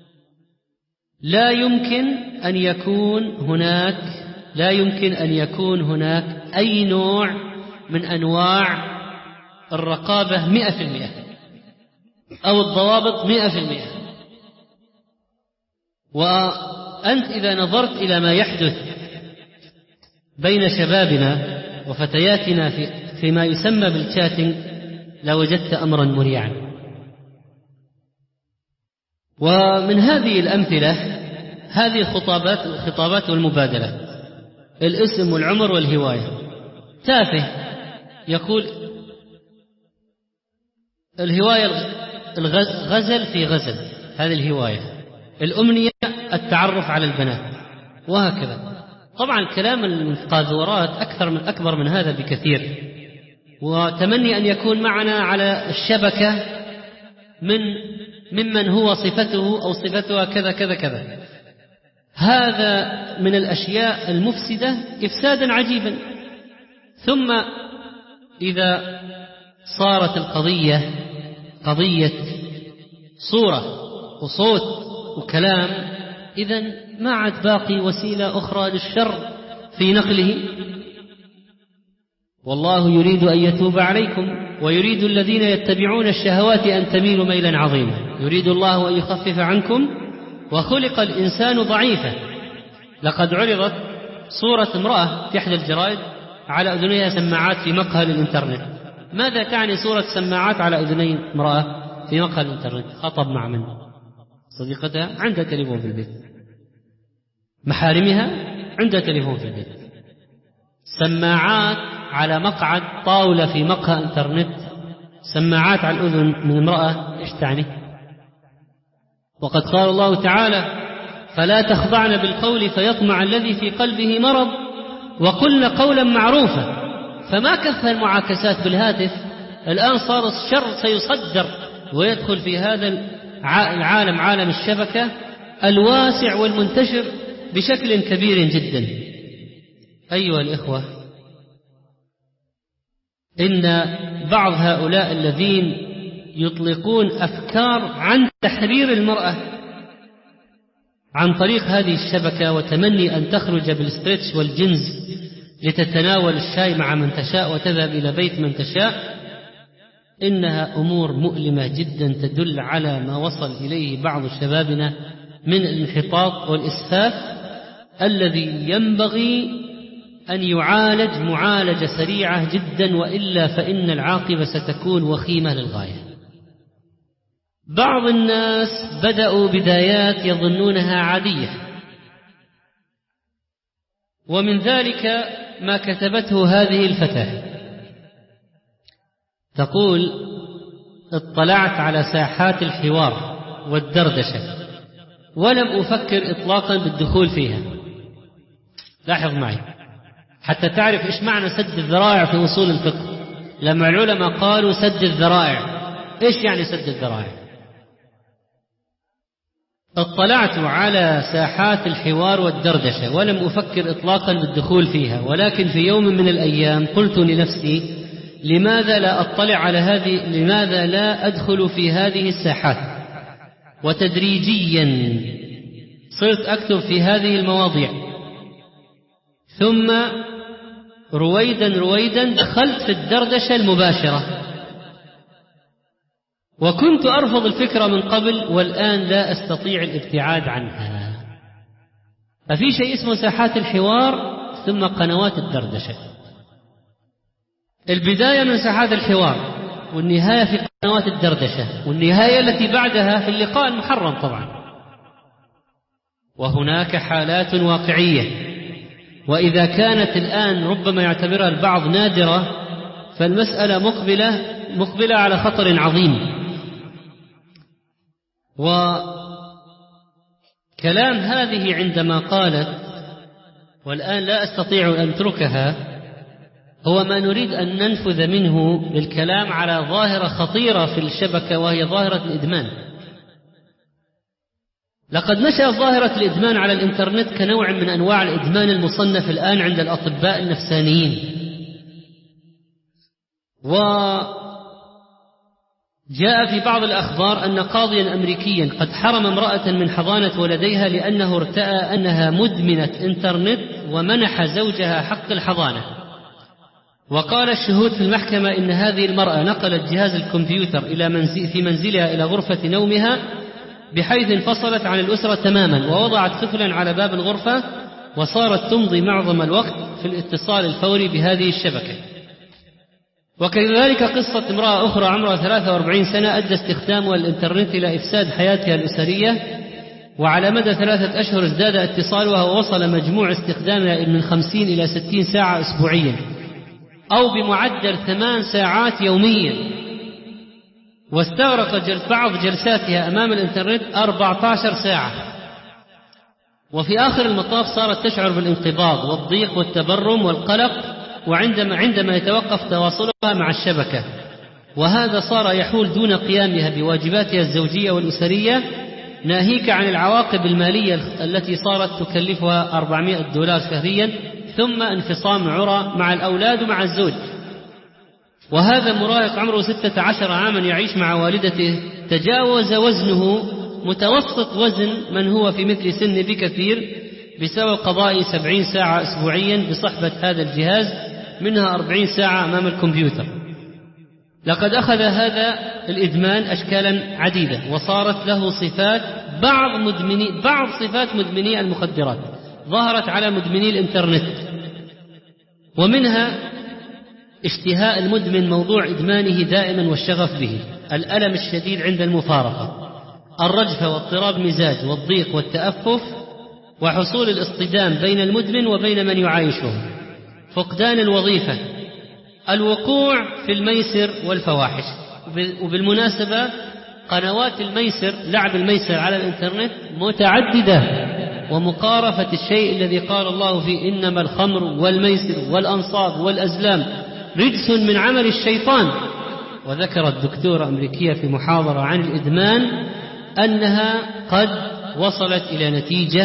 لا يمكن أن يكون هناك أي نوع من أنواع الرقابة 100% أو الضوابط 100%. وأنت إذا نظرت إلى ما يحدث بين شبابنا وفتياتنا فيما يسمى بالشاتنج لوجدت أمرا مريعا. ومن هذه الأمثلة هذه الخطابات والمبادلات، الاسم والعمر والهواية. تافه يقول الهواية الغزل في غزل، هذه الهواية. الأمنية التعرف على البنات، وهكذا. طبعا كلام القاذورات أكبر من هذا بكثير. وتمني أن يكون معنا على الشبكة ممن هو صفته أو صفتها كذا كذا كذا. هذا من الأشياء المفسدة إفسادا عجيبا. ثم إذا صارت القضية قضية صورة وصوت وكلام، إذن ما عاد باقي وسيلة أخرى للشر في نقله. والله يريد أن يتوب عليكم ويريد الذين يتبعون الشهوات أن تميلوا ميلا عظيما يريد الله أن يخفف عنكم وخلق الإنسان ضعيفا. لقد عرضت صورة امرأة في إحدى الجرائد على أذنيها سماعات في مقهى الإنترنت. ماذا تعني صورة سماعات على أذني امرأة في مقهى الإنترنت؟ خطب مع من؟ صديقتها عندها تليفون في البيت، محارمها عندها تليفون في البيت، سماعات على مقعد طاولة في مقهى إنترنت، سماعات على الأذن من امرأة. إيش تعني؟ وقد قال الله تعالى: فلا تخضعن بالقول فيطمع الذي في قلبه مرض وقلن قولا معروفا. فما كفى المعاكسات بالهاتف، الآن صار الشر سيصدر ويدخل في هذا العالم، عالم الشبكة الواسع والمنتشر بشكل كبير جدا. أيها الإخوة، إن بعض هؤلاء الذين يطلقون أفكار عن تحرير المرأة عن طريق هذه الشبكة وتمني أن تخرج بالستريتش والجنز لتتناول الشاي مع من تشاء وتذهب إلى بيت من تشاء، إنها أمور مؤلمة جدا تدل على ما وصل إليه بعض شبابنا من الانحطاط والإسفاف الذي ينبغي أن يعالج معالجة سريعة جدا، وإلا فإن العاقبة ستكون وخيمة للغاية. بعض الناس بدأوا بدايات يظنونها عادية، ومن ذلك ما كتبته هذه الفتاة، تقول: اطلعت على ساحات الحوار والدردشة ولم أفكر إطلاقا بالدخول فيها. لاحظ معي حتى تعرف إيش معنى سد الذرائع في أصول الفقه. لما العلماء قالوا سد الذرائع، إيش يعني سد الذرائع؟ اطلعت على ساحات الحوار والدردشة ولم أفكر إطلاقا بالدخول فيها، ولكن في يوم من الأيام قلت لنفسي: لماذا لا أطلع على هذه، لماذا لا أدخل في هذه الساحات؟ وتدريجيا صرت أكتب في هذه المواضيع، ثم رويدا دخلت في الدردشة المباشرة. وكنت أرفض الفكرة من قبل، والآن لا أستطيع الابتعاد عنها. ففي شيء اسمه ساحات الحوار ثم قنوات الدردشة. البداية من ساحات الحوار، والنهاية في قنوات الدردشة، والنهاية التي بعدها في اللقاء المحرم طبعا. وهناك حالات واقعية، وإذا كانت الآن ربما يعتبرها البعض نادرة، فالمسألة مقبلة على خطر عظيم. وكلام هذه عندما قالت والآن لا أستطيع أن أتركها، هو ما نريد أن ننفذ منه للكلام على ظاهرة خطيرة في الشبكة، وهي ظاهرة الإدمان. لقد نشأ ظاهرة الإدمان على الإنترنت كنوع من أنواع الإدمان المصنف الآن عند الأطباء النفسانيين. وجاء في بعض الأخبار أن قاضيا أمريكيا قد حرم امرأة من حضانة ولديها لأنه ارتأى أنها مدمنة إنترنت ومنح زوجها حق الحضانة. وقال الشهود في المحكمة إن هذه المرأة نقلت جهاز الكمبيوتر في منزلها إلى غرفة نومها، بحيث انفصلت عن الأسرة تماما، ووضعت طفلا على باب الغرفة، وصارت تمضي معظم الوقت في الاتصال الفوري بهذه الشبكة. وكذلك قصة امرأة أخرى عمرها 43 سنة أدى استخدامها الإنترنت إلى إفساد حياتها الأسرية، وعلى مدى 3 أشهر ازداد اتصالها ووصل مجموع استخدامها من 50 إلى 60 ساعة أسبوعيا، أو بمعدل 8 ساعات يوميا. واستغرق بعض جلساتها أمام الإنترنت 14 ساعة. وفي آخر المطاف صارت تشعر بالانقباض والضيق والتبرم والقلق عندما يتوقف تواصلها مع الشبكة، وهذا صار يحول دون قيامها بواجباتها الزوجية والأسرية، ناهيك عن العواقب المالية التي صارت تكلفها $400 شهريا، ثم انفصام عرى مع الأولاد ومع الزوج. وهذا مراهق عمره 16 عاما يعيش مع والدته، تجاوز وزنه متوسط وزن من هو في مثل سن بكثير، بسبب قضاء 70 ساعة أسبوعيا بصحبة هذا الجهاز منها 40 ساعة أمام الكمبيوتر. لقد أخذ هذا الإدمان أشكالا عديدة، وصارت له صفات بعض صفات مدمني المخدرات ظهرت على مدمني الإنترنت، ومنها اشتهاء المدمن موضوع إدمانه دائما والشغف به، الألم الشديد عند المفارقة، الرجفة واضطراب مزاج والضيق والتأفف، وحصول الاصطدام بين المدمن وبين من يعايشه، فقدان الوظيفة، الوقوع في الميسر والفواحش. وبالمناسبة قنوات الميسر، لعب الميسر على الإنترنت متعددة، ومقارفة الشيء الذي قال الله فيه إنما الخمر والميسر والأنصاب والأزلام رجس من عمل الشيطان. وذكرت دكتورة أمريكية في محاضرة عن الإدمان أنها قد وصلت إلى نتيجة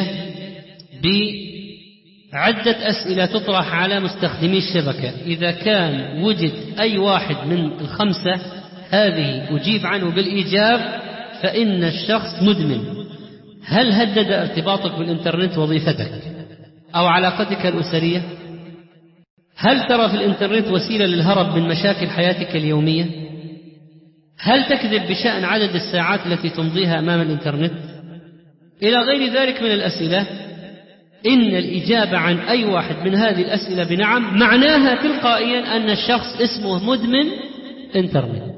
بعدة أسئلة تطرح على مستخدمي الشبكة، إذا كان وجد أي واحد من الخمسة هذه أجيب عنه بالإيجاب فإن الشخص مدمن. هل هدد ارتباطك بالإنترنت وظيفتك أو علاقتك الأسرية؟ هل ترى في الإنترنت وسيلة للهرب من مشاكل حياتك اليومية؟ هل تكذب بشأن عدد الساعات التي تمضيها أمام الإنترنت؟ إلى غير ذلك من الأسئلة. إن الإجابة عن أي واحد من هذه الأسئلة بنعم معناها تلقائيا أن الشخص اسمه مدمن إنترنت.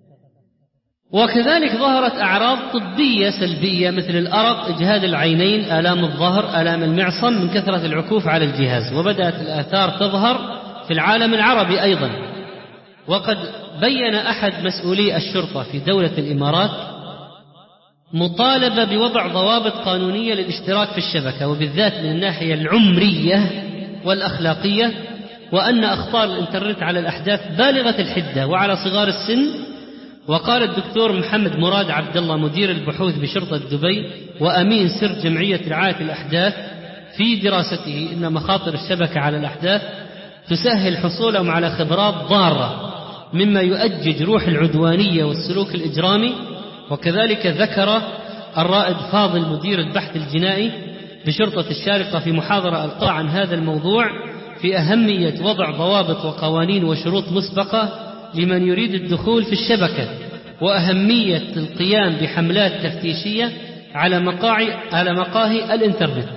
وكذلك ظهرت أعراض طبية سلبية مثل الأرق، إجهاد العينين، آلام الظهر، آلام المعصم من كثرة العكوف على الجهاز. وبدأت الآثار تظهر في العالم العربي أيضا. وقد بين أحد مسؤولي الشرطة في دولة الإمارات مطالبة بوضع ضوابط قانونية للاشتراك في الشبكة، وبالذات من الناحية العمرية والأخلاقية، وأن أخطار الإنترنت على الأحداث بالغة الحدة وعلى صغار السن. وقال الدكتور محمد مراد عبد الله مدير البحوث بشرطة دبي وأمين سر جمعية رعاية الأحداث في دراسته إن مخاطر الشبكة على الأحداث تسهل حصولهم على خبرات ضارة مما يؤجج روح العدوانية والسلوك الإجرامي. وكذلك ذكر الرائد فاضل مدير البحث الجنائي بشرطة الشارقة في محاضرة ألقاها عن هذا الموضوع في أهمية وضع ضوابط وقوانين وشروط مسبقة لمن يريد الدخول في الشبكة، وأهمية القيام بحملات تفتيشية على مقاهي الإنترنت،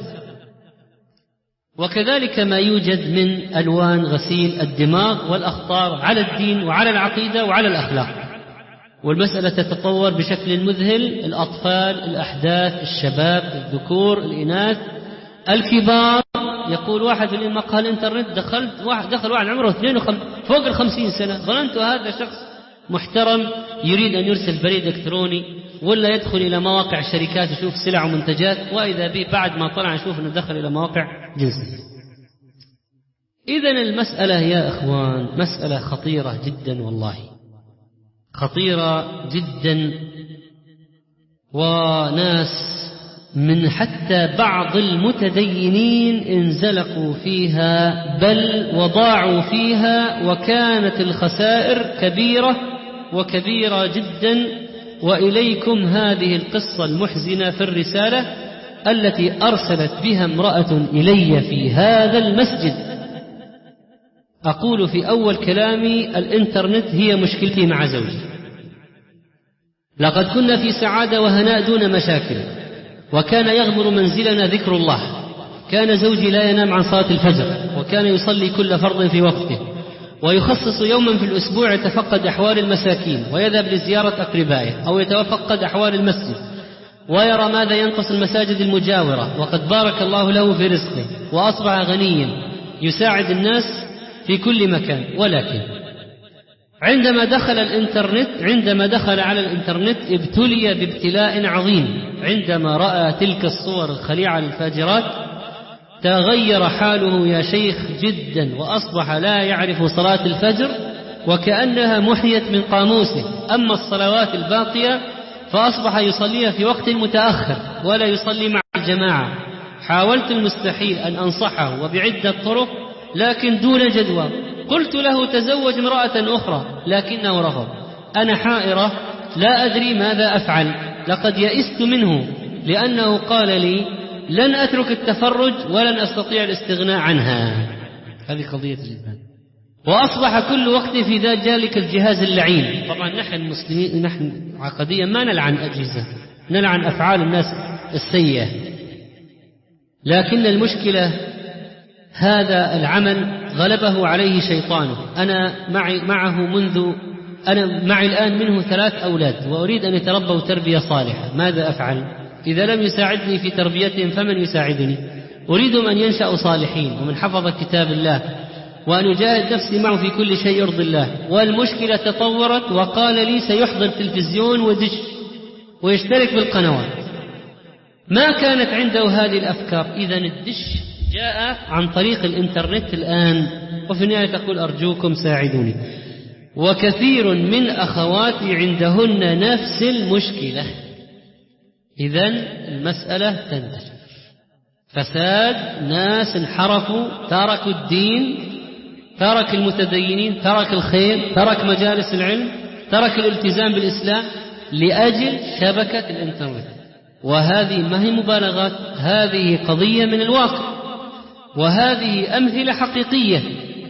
وكذلك ما يوجد من ألوان غسيل الدماغ والأخطار على الدين وعلى العقيدة وعلى الأخلاق. والمسألة تتطور بشكل مذهل، الأطفال، الأحداث، الشباب، الذكور، الإناث، الكبار. يقول واحد في مقهى الإنترنت دخل واحد عمره فوق 50 سنة، ظننت هذا شخص محترم يريد أن يرسل بريد إلكتروني ولا يدخل إلى مواقع شركات يشوف سلع ومنتجات، وإذا به بعد ما طلع نشوف أنه دخل إلى مواقع جنسية. إذن المسألة يا إخوان مسألة خطيرة جدا، والله خطيرة جدا. وناس من حتى بعض المتدينين انزلقوا فيها بل وضاعوا فيها، وكانت الخسائر كبيرة جدا. وإليكم هذه القصة المحزنة في الرسالة التي أرسلت بها امرأة إلي في هذا المسجد. أقول في أول كلامي الإنترنت هي مشكلتي مع زوجي. لقد كنا في سعادة وهناء دون مشاكل، وكان يغمر منزلنا ذكر الله. كان زوجي لا ينام عن صلاة الفجر، وكان يصلي كل فرض في وقته، ويخصص يوما في الأسبوع يتفقد أحوال المساكين ويذهب لزيارة أقربائه، أو يتفقد أحوال المسجد ويرى ماذا ينقص المساجد المجاورة. وقد بارك الله له في رزقه وأصبح غنيا يساعد الناس في كل مكان. ولكن عندما دخل على الإنترنت ابتلي بابتلاء عظيم. عندما رأى تلك الصور الخليعة للفاجرات تغير حاله يا شيخ جدا، وأصبح لا يعرف صلاة الفجر وكأنها محيت من قاموسه. أما الصلوات الباقية فأصبح يصليها في وقت متأخر ولا يصلي مع الجماعة. حاولت المستحيل أن أنصحه وبعدة طرق لكن دون جدوى. قلت له تزوج امرأة أخرى لكنه رفض. أنا حائرة لا أدري ماذا أفعل. لقد يئست منه لأنه قال لي لن أترك التفرج ولن أستطيع الاستغناء عنها. هذه قضية الإدمان. وأصبح كل وقت في ذلك الجهاز اللعين. طبعا نحن المسلمين نحن عقديا ما نلعن أجهزة، نلعن أفعال الناس السيئة، لكن المشكلة هذا العمل غلبه عليه شيطانه. أنا معي الآن منه 3 أولاد وأريد أن يتربوا تربية صالحة، ماذا أفعل؟ إذا لم يساعدني في تربيتهم فمن يساعدني؟ أريدهم أن ينشأوا صالحين ومن حفظ كتاب الله، وأن يجاهد نفسي معه في كل شيء يرضي الله. والمشكلة تطورت وقال لي سيحضر تلفزيون ودش ويشترك بالقنوات. ما كانت عنده هذه الأفكار. إذن الدش جاء عن طريق الإنترنت الآن، وفي النهاية تقول أرجوكم ساعدوني. وكثير من أخواتي عندهن نفس المشكلة. إذن المسألة تنتشر، فساد، ناس انحرفوا، تركوا الدين، ترك المتدينين، ترك الخير، ترك مجالس العلم، ترك الالتزام بالإسلام لأجل شبكة الإنترنت. وهذه ما هي مبالغات، هذه قضية من الواقع، وهذه أمثلة حقيقية.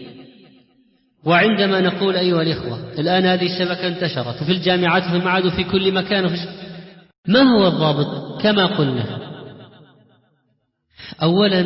وعندما نقول أيها الإخوة الآن هذه الشبكة انتشرت وفي الجامعات وفي المعاد وفي كل مكان ما هو الضابط؟ كما قلنا، أولا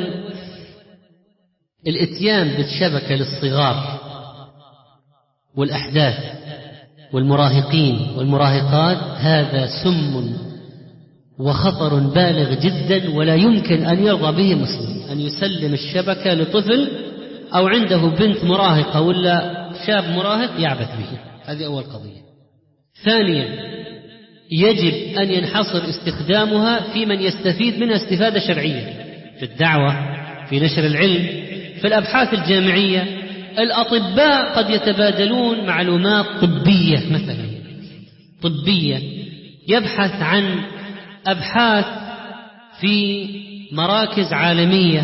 الاتيان بالشبكة للصغار والأحداث والمراهقين والمراهقات هذا سم وخطر بالغ جدا، ولا يمكن أن يرضى به مسلم أن يسلم الشبكة لطفل أو عنده بنت مراهقة ولا شاب مراهق يعبث به. هذه أول قضية. ثانيا يجب أن ينحصر استخدامها في من يستفيد منها استفادة شرعية، في الدعوة، في نشر العلم، في الأبحاث الجامعية. الأطباء قد يتبادلون معلومات طبية، مثلا طبية، يبحث عن أبحاث في مراكز عالمية،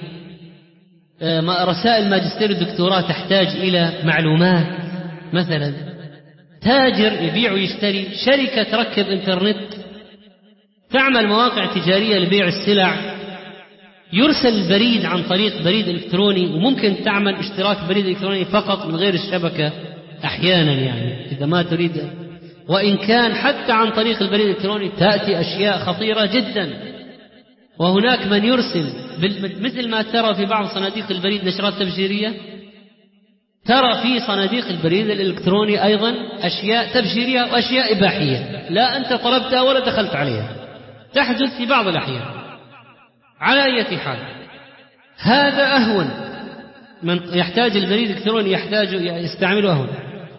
رسائل ماجستير الدكتوراه تحتاج إلى معلومات. مثلا تاجر يبيع ويشتري، شركة تركب إنترنت، تعمل مواقع تجارية لبيع السلع، يرسل البريد عن طريق بريد إلكتروني، وممكن تعمل اشتراك بريد إلكتروني فقط من غير الشبكة أحيانا، يعني إذا ما تريد. وإن كان حتى عن طريق البريد الإلكتروني تأتي أشياء خطيرة جدا. وهناك من يرسل مثل ما ترى في بعض صناديق البريد نشرات تبشيرية، ترى في صناديق البريد الإلكتروني أيضا أشياء تبشيرية وأشياء إباحية لا أنت طلبتها ولا دخلت عليها، تحدث في بعض الأحيان. على أي حال هذا أهون، من يحتاج البريد الإلكتروني يستعمله أهون.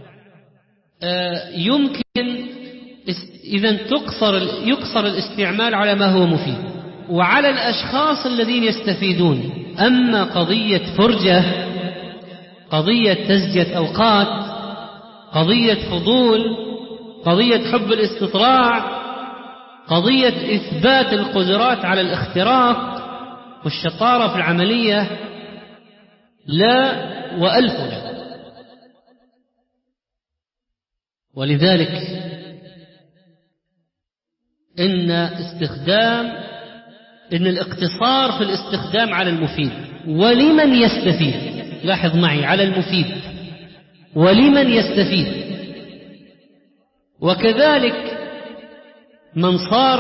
يمكن إذن يقصر الاستعمال على ما هو مفيد وعلى الأشخاص الذين يستفيدون. أما قضية فرجة، قضية تزكية أوقات، قضية فضول، قضية حب الاستطلاع، قضية إثبات القدرات على الاختراق والشطارة في العملية، لا وألف لا. ولذلك إن الاقتصار في الاستخدام على المفيد ولمن يستفيد. لاحظ معي، على المفيد ولمن يستفيد. وكذلك من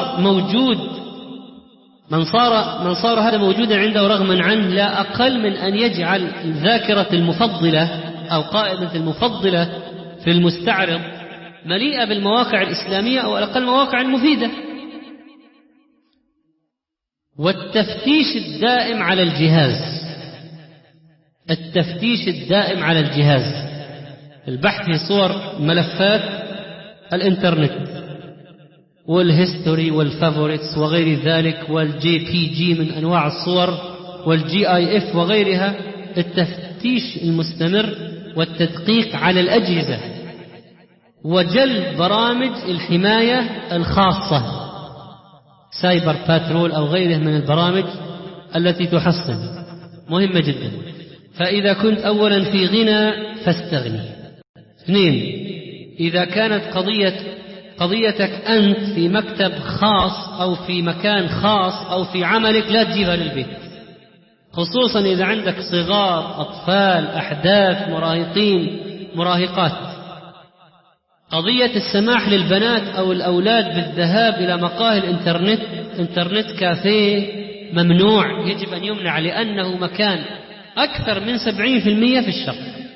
صار هذا موجودا عنده رغما عنه، لا أقل من أن يجعل الذاكرة المفضلة أو قائمة المفضلة في المستعرض مليئة بالمواقع الإسلامية أو على الأقل المواقع المفيدة. والتفتيش الدائم على الجهاز، التفتيش الدائم على الجهاز، البحث في صور ملفات الإنترنت والهيستوري والفافوريتس وغير ذلك، والجي بي جي من أنواع الصور، والجي آي اف وغيرها. التفتيش المستمر والتدقيق على الأجهزة وجلب برامج الحماية الخاصة، سايبر باترول أو غيره من البرامج التي تحصن، مهمة جدا. فإذا كنت أولا في غنى فاستغني. 2، إذا كانت قضيتك أنت في مكتب خاص أو في مكان خاص أو في عملك لا تجيبها للبيت، خصوصا إذا عندك صغار، أطفال، أحداث، مراهقين، مراهقات. قضية السماح للبنات أو الأولاد بالذهاب إلى مقاهي الإنترنت، إنترنت كافيه، ممنوع، يجب أن يمنع، لأنه مكان أكثر من 70% في الشر.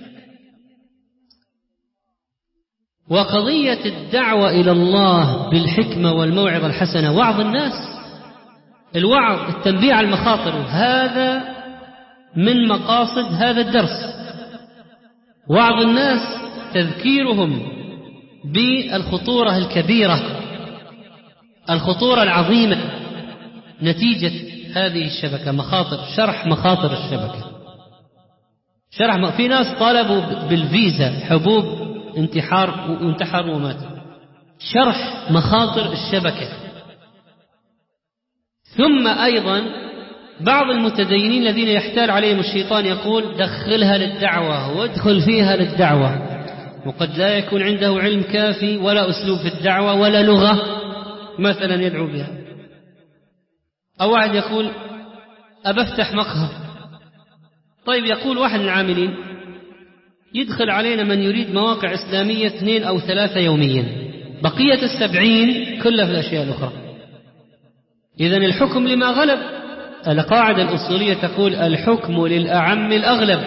وقضية الدعوة إلى الله بالحكمة والموعظة الحسنة، وعظ الناس، الوعظ، التنبيه على المخاطر، هذا من مقاصد هذا الدرس. وعظ الناس، تذكيرهم بالخطورة الكبيرة، الخطورة العظيمة نتيجة هذه الشبكة، مخاطر، شرح مخاطر الشبكة، شرح. في ناس طالبوا بالفيزا حبوب انتحار وانتحروا وماتوا. شرح مخاطر الشبكة. ثم أيضا بعض المتدينين الذين يحتال عليهم الشيطان يقول دخلها للدعوة وادخل فيها للدعوة، وقد لا يكون عنده علم كافي ولا أسلوب في الدعوة ولا لغة مثلا يدعو بها. أو واحد يقول أبفتح مقهى. طيب، يقول واحد من العاملين يدخل علينا من يريد مواقع إسلامية 2 أو 3 يوميا، بقية 70 كلها في الأشياء الأخرى. إذن الحكم لما غلب. القاعدة الأصولية تقول الحكم للأعم الأغلب.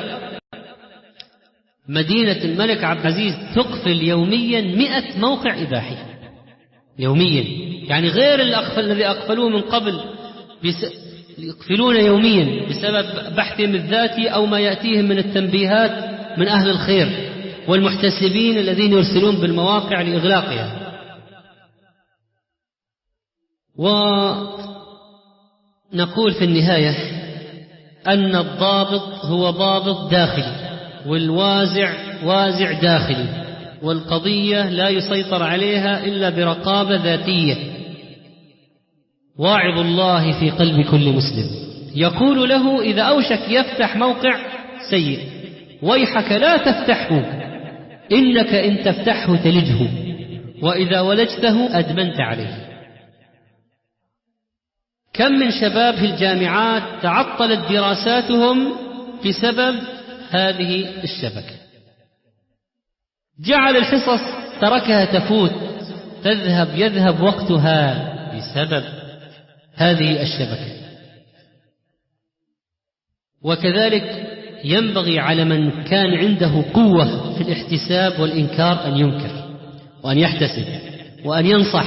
مدينة الملك عبد العزيز تقفل يوميا 100 موقع إباحي يوميا، يعني غير الذي أقفلوه من قبل، يقفلون يوميا بسبب بحثهم الذاتي أو ما يأتيهم من التنبيهات من أهل الخير والمحتسبين الذين يرسلون بالمواقع لإغلاقها. ونقول في النهاية أن الضابط هو ضابط داخلي، والوازع وازع داخلي، والقضية لا يسيطر عليها إلا برقابة ذاتية. واعظ الله في قلب كل مسلم، يقول له إذا أوشك يفتح موقع سيء ويحك لا تفتحه، إنك إن تفتحه تلجه، وإذا ولجته أدمنت عليه. كم من شباب في الجامعات تعطلت دراساتهم بسبب هذه الشبكة، جعل الحصص تركها تفوت، يذهب وقتها بسبب هذه الشبكة. وكذلك ينبغي على من كان عنده قوة في الاحتساب والإنكار أن ينكر وأن يحتسب وأن ينصح.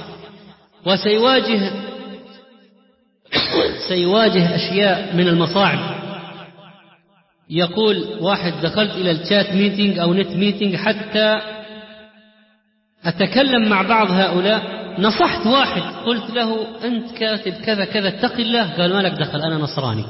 سيواجه أشياء من المصاعب. يقول واحد دخلت إلى الشات ميتينج أو نت ميتينج حتى أتكلم مع بعض هؤلاء، نصحت واحد قلت له أنت كاتب كذا كذا اتق الله، قال ما لك دخل أنا نصراني.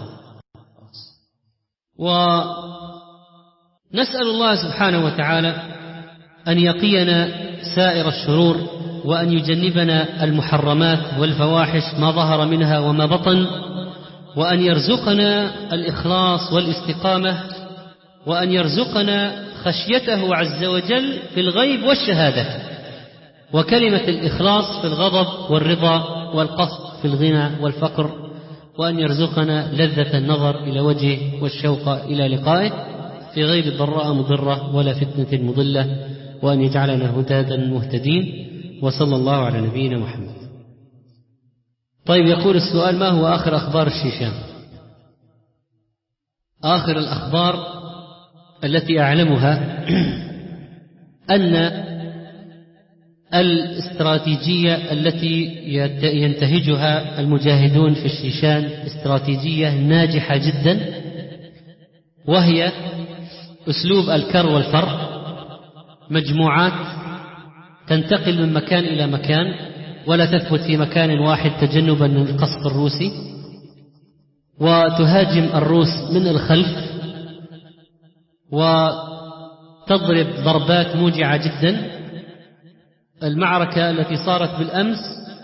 ونسأل الله سبحانه وتعالى أن يقينا سائر الشرور، وأن يجنبنا المحرمات والفواحش ما ظهر منها وما بطن، وأن يرزقنا الإخلاص والاستقامة، وأن يرزقنا خشيته عز وجل في الغيب والشهادة، وكلمة الإخلاص في الغضب والرضا، والقصد في الغنى والفقر، وأن يرزقنا لذة النظر إلى وجهه والشوق إلى لقائه في غير ضراء مضرة ولا فتنة مضلة، وأن يجعلنا هداة مهتدين. وصلى الله على نبينا محمد. طيب، يقول السؤال: ما هو آخر أخبار الشيشان؟ آخر الأخبار التي أعلمها أن الاستراتيجية التي ينتهجها المجاهدون في الشيشان استراتيجية ناجحة جدا، وهي أسلوب الكر والفر، مجموعات تنتقل من مكان إلى مكان ولا تثبت في مكان واحد تجنبا من القصف الروسي، وتهاجم الروس من الخلف وتضرب ضربات موجعة جدا. المعركة التي صارت بالأمس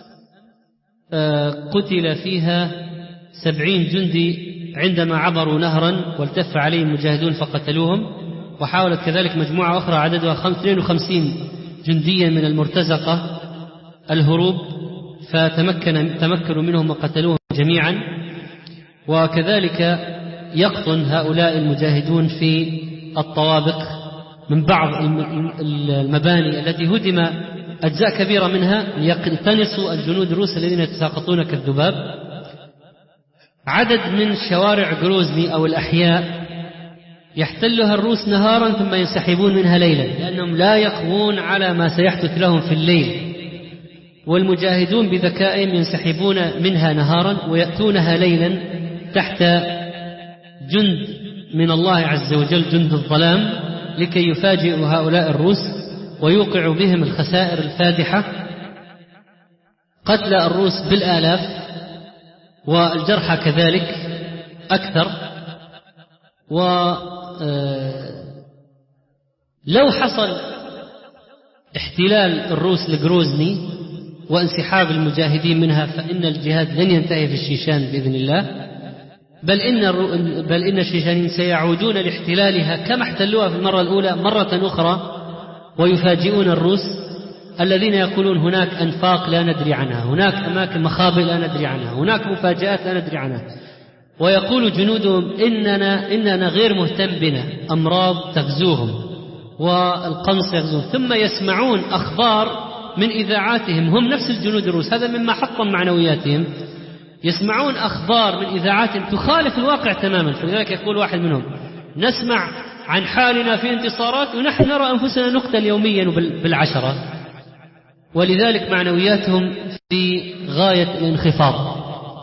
قتل فيها 70 جندي عندما عبروا نهرا والتف عليهم المجاهدون فقتلوهم، وحاولت كذلك مجموعة أخرى عددها 52 جنديا من المرتزقة الهروب، فتمكنوا منهم وقتلوهم جميعا. وكذلك يقطن هؤلاء المجاهدون في الطوابق من بعض المباني التي هدم أجزاء كبيرة منها ليقتنصوا الجنود الروس الذين يتساقطون كالذباب. عدد من شوارع غروزني أو الأحياء يحتلها الروس نهارا ثم ينسحبون منها ليلا، لأنهم لا يقوون على ما سيحدث لهم في الليل، والمجاهدون بذكائهم ينسحبون منها نهارا ويأتونها ليلا تحت جند من الله عز وجل، جند الظلام، لكي يفاجئوا هؤلاء الروس ويوقعوا بهم الخسائر الفادحة، قتل الروس بالآلاف والجرحى كذلك أكثر. ولو حصل احتلال الروس لغروزني وانسحاب المجاهدين منها فإن الجهاد لن ينتهي في الشيشان بإذن الله، بل إن الشيشانيين سيعودون لاحتلالها كما احتلوها في المرة الأولى مرة أخرى، ويفاجئون الروس الذين يقولون هناك أنفاق لا ندري عنها، هناك أماكن مخابئ لا ندري عنها، هناك مفاجآت لا ندري عنها، ويقول جنودهم إننا غير مهتم بنا، أمراض تغزوهم والقنص يغزوهم، ثم يسمعون أخبار من إذاعاتهم، هم نفس الجنود الروس، هذا مما حطم معنوياتهم، يسمعون أخبار من إذاعاتهم تخالف الواقع تماما. فلذلك يقول واحد منهم نسمع عن حالنا في انتصارات ونحن نرى أنفسنا نقتل يوميا بالعشرة، ولذلك معنوياتهم في غاية الانخفاض.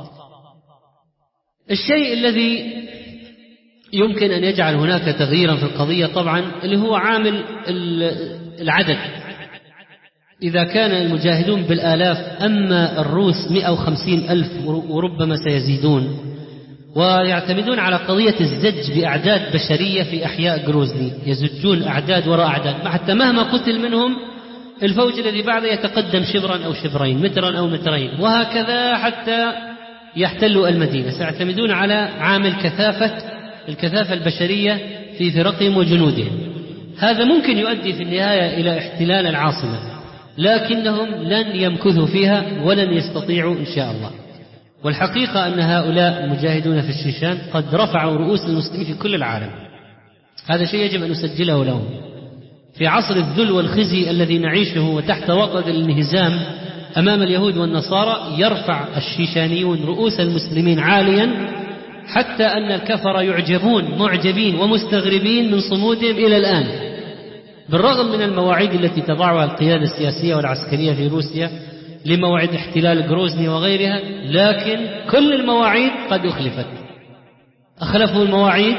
الشيء الذي يمكن أن يجعل هناك تغييرا في القضية طبعا اللي هو عامل العدد. إذا كان المجاهدون بالآلاف أما الروس 150,000 وربما سيزيدون، ويعتمدون على قضية الزج بأعداد بشرية في أحياء غروزني، يزجون أعداد وراء أعداد، حتى مهما قتل منهم الفوج الذي بعده يتقدم شبرا أو شبرين، مترا أو مترين، وهكذا حتى يحتلوا المدينة. سيعتمدون على عامل الكثافة البشرية في فرقهم وجنودهم. هذا ممكن يؤدي في النهاية إلى احتلال العاصمة، لكنهم لن يمكثوا فيها ولن يستطيعوا إن شاء الله. والحقيقة أن هؤلاء المجاهدون في الشيشان قد رفعوا رؤوس المسلمين في كل العالم، هذا شيء يجب أن نسجله لهم. في عصر الذل والخزي الذي نعيشه وتحت وطأة الانهزام أمام اليهود والنصارى، يرفع الشيشانيون رؤوس المسلمين عاليا، حتى أن الكفر معجبين ومستغربين من صمودهم إلى الآن، بالرغم من المواعيد التي تضعها القيادة السياسية والعسكرية في روسيا لموعد احتلال غروزني وغيرها، لكن كل المواعيد قد أخلفوا المواعيد.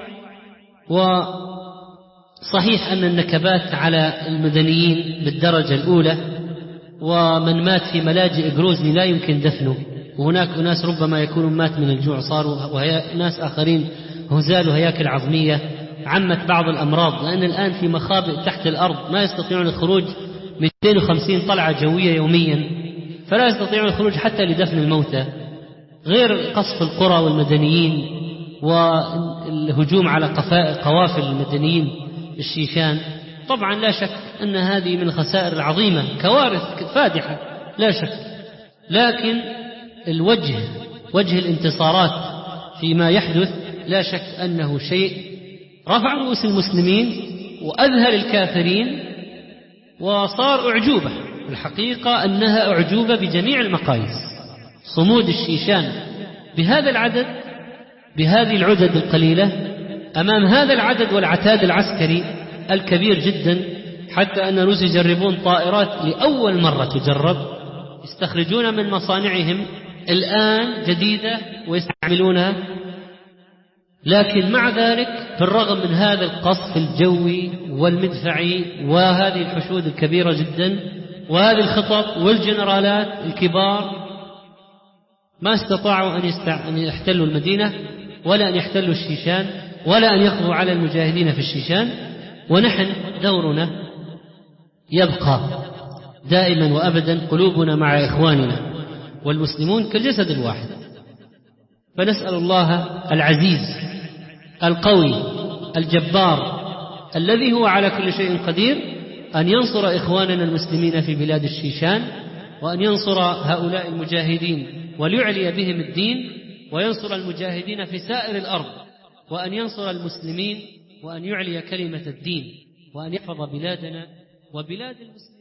وصحيح أن النكبات على المدنيين بالدرجة الأولى، ومن مات في ملاجئ غروزني لا يمكن دفنه، وهناك ناس ربما يكونوا مات من الجوع صاروا، ناس آخرين هزال هياكل عظمية، عمت بعض الأمراض، لأن الآن في مخابئ تحت الأرض ما يستطيعون الخروج، 250 طلعة جوية يوميا، فلا يستطيعون الخروج حتى لدفن الموتى، غير قصف القرى والمدنيين والهجوم على قوافل المدنيين الشيشان. طبعا لا شك أن هذه من الخسائر العظيمة، كوارث فادحة لا شك، لكن وجه الانتصارات فيما يحدث لا شك أنه شيء رفع رؤوس المسلمين وأذهل الكافرين، وصار أعجوبة. الحقيقة أنها أعجوبة بجميع المقاييس، صمود الشيشان بهذا العدد، بهذه العدد القليلة، أمام هذا العدد والعتاد العسكري الكبير جدا، حتى أن الروس يجربون طائرات لأول مرة تجرب، يستخرجون من مصانعهم الآن جديدة ويستعملونها، لكن مع ذلك بالرغم من هذا القصف الجوي والمدفعي وهذه الحشود الكبيرة جدا وهذه الخطط والجنرالات الكبار، ما استطاعوا أن يحتلوا المدينة ولا أن يحتلوا الشيشان ولا أن يقضوا على المجاهدين في الشيشان. ونحن دورنا يبقى دائما وأبدا، قلوبنا مع إخواننا والمسلمون كالجسد الواحد. فنسأل الله العزيز القوي الجبار الذي هو على كل شيء قدير أن ينصر إخواننا المسلمين في بلاد الشيشان، وأن ينصر هؤلاء المجاهدين وليعلي بهم الدين، وينصر المجاهدين في سائر الأرض وأن ينصر المسلمين وأن يعلي كلمة الدين وأن يحفظ بلادنا وبلاد المسلمين.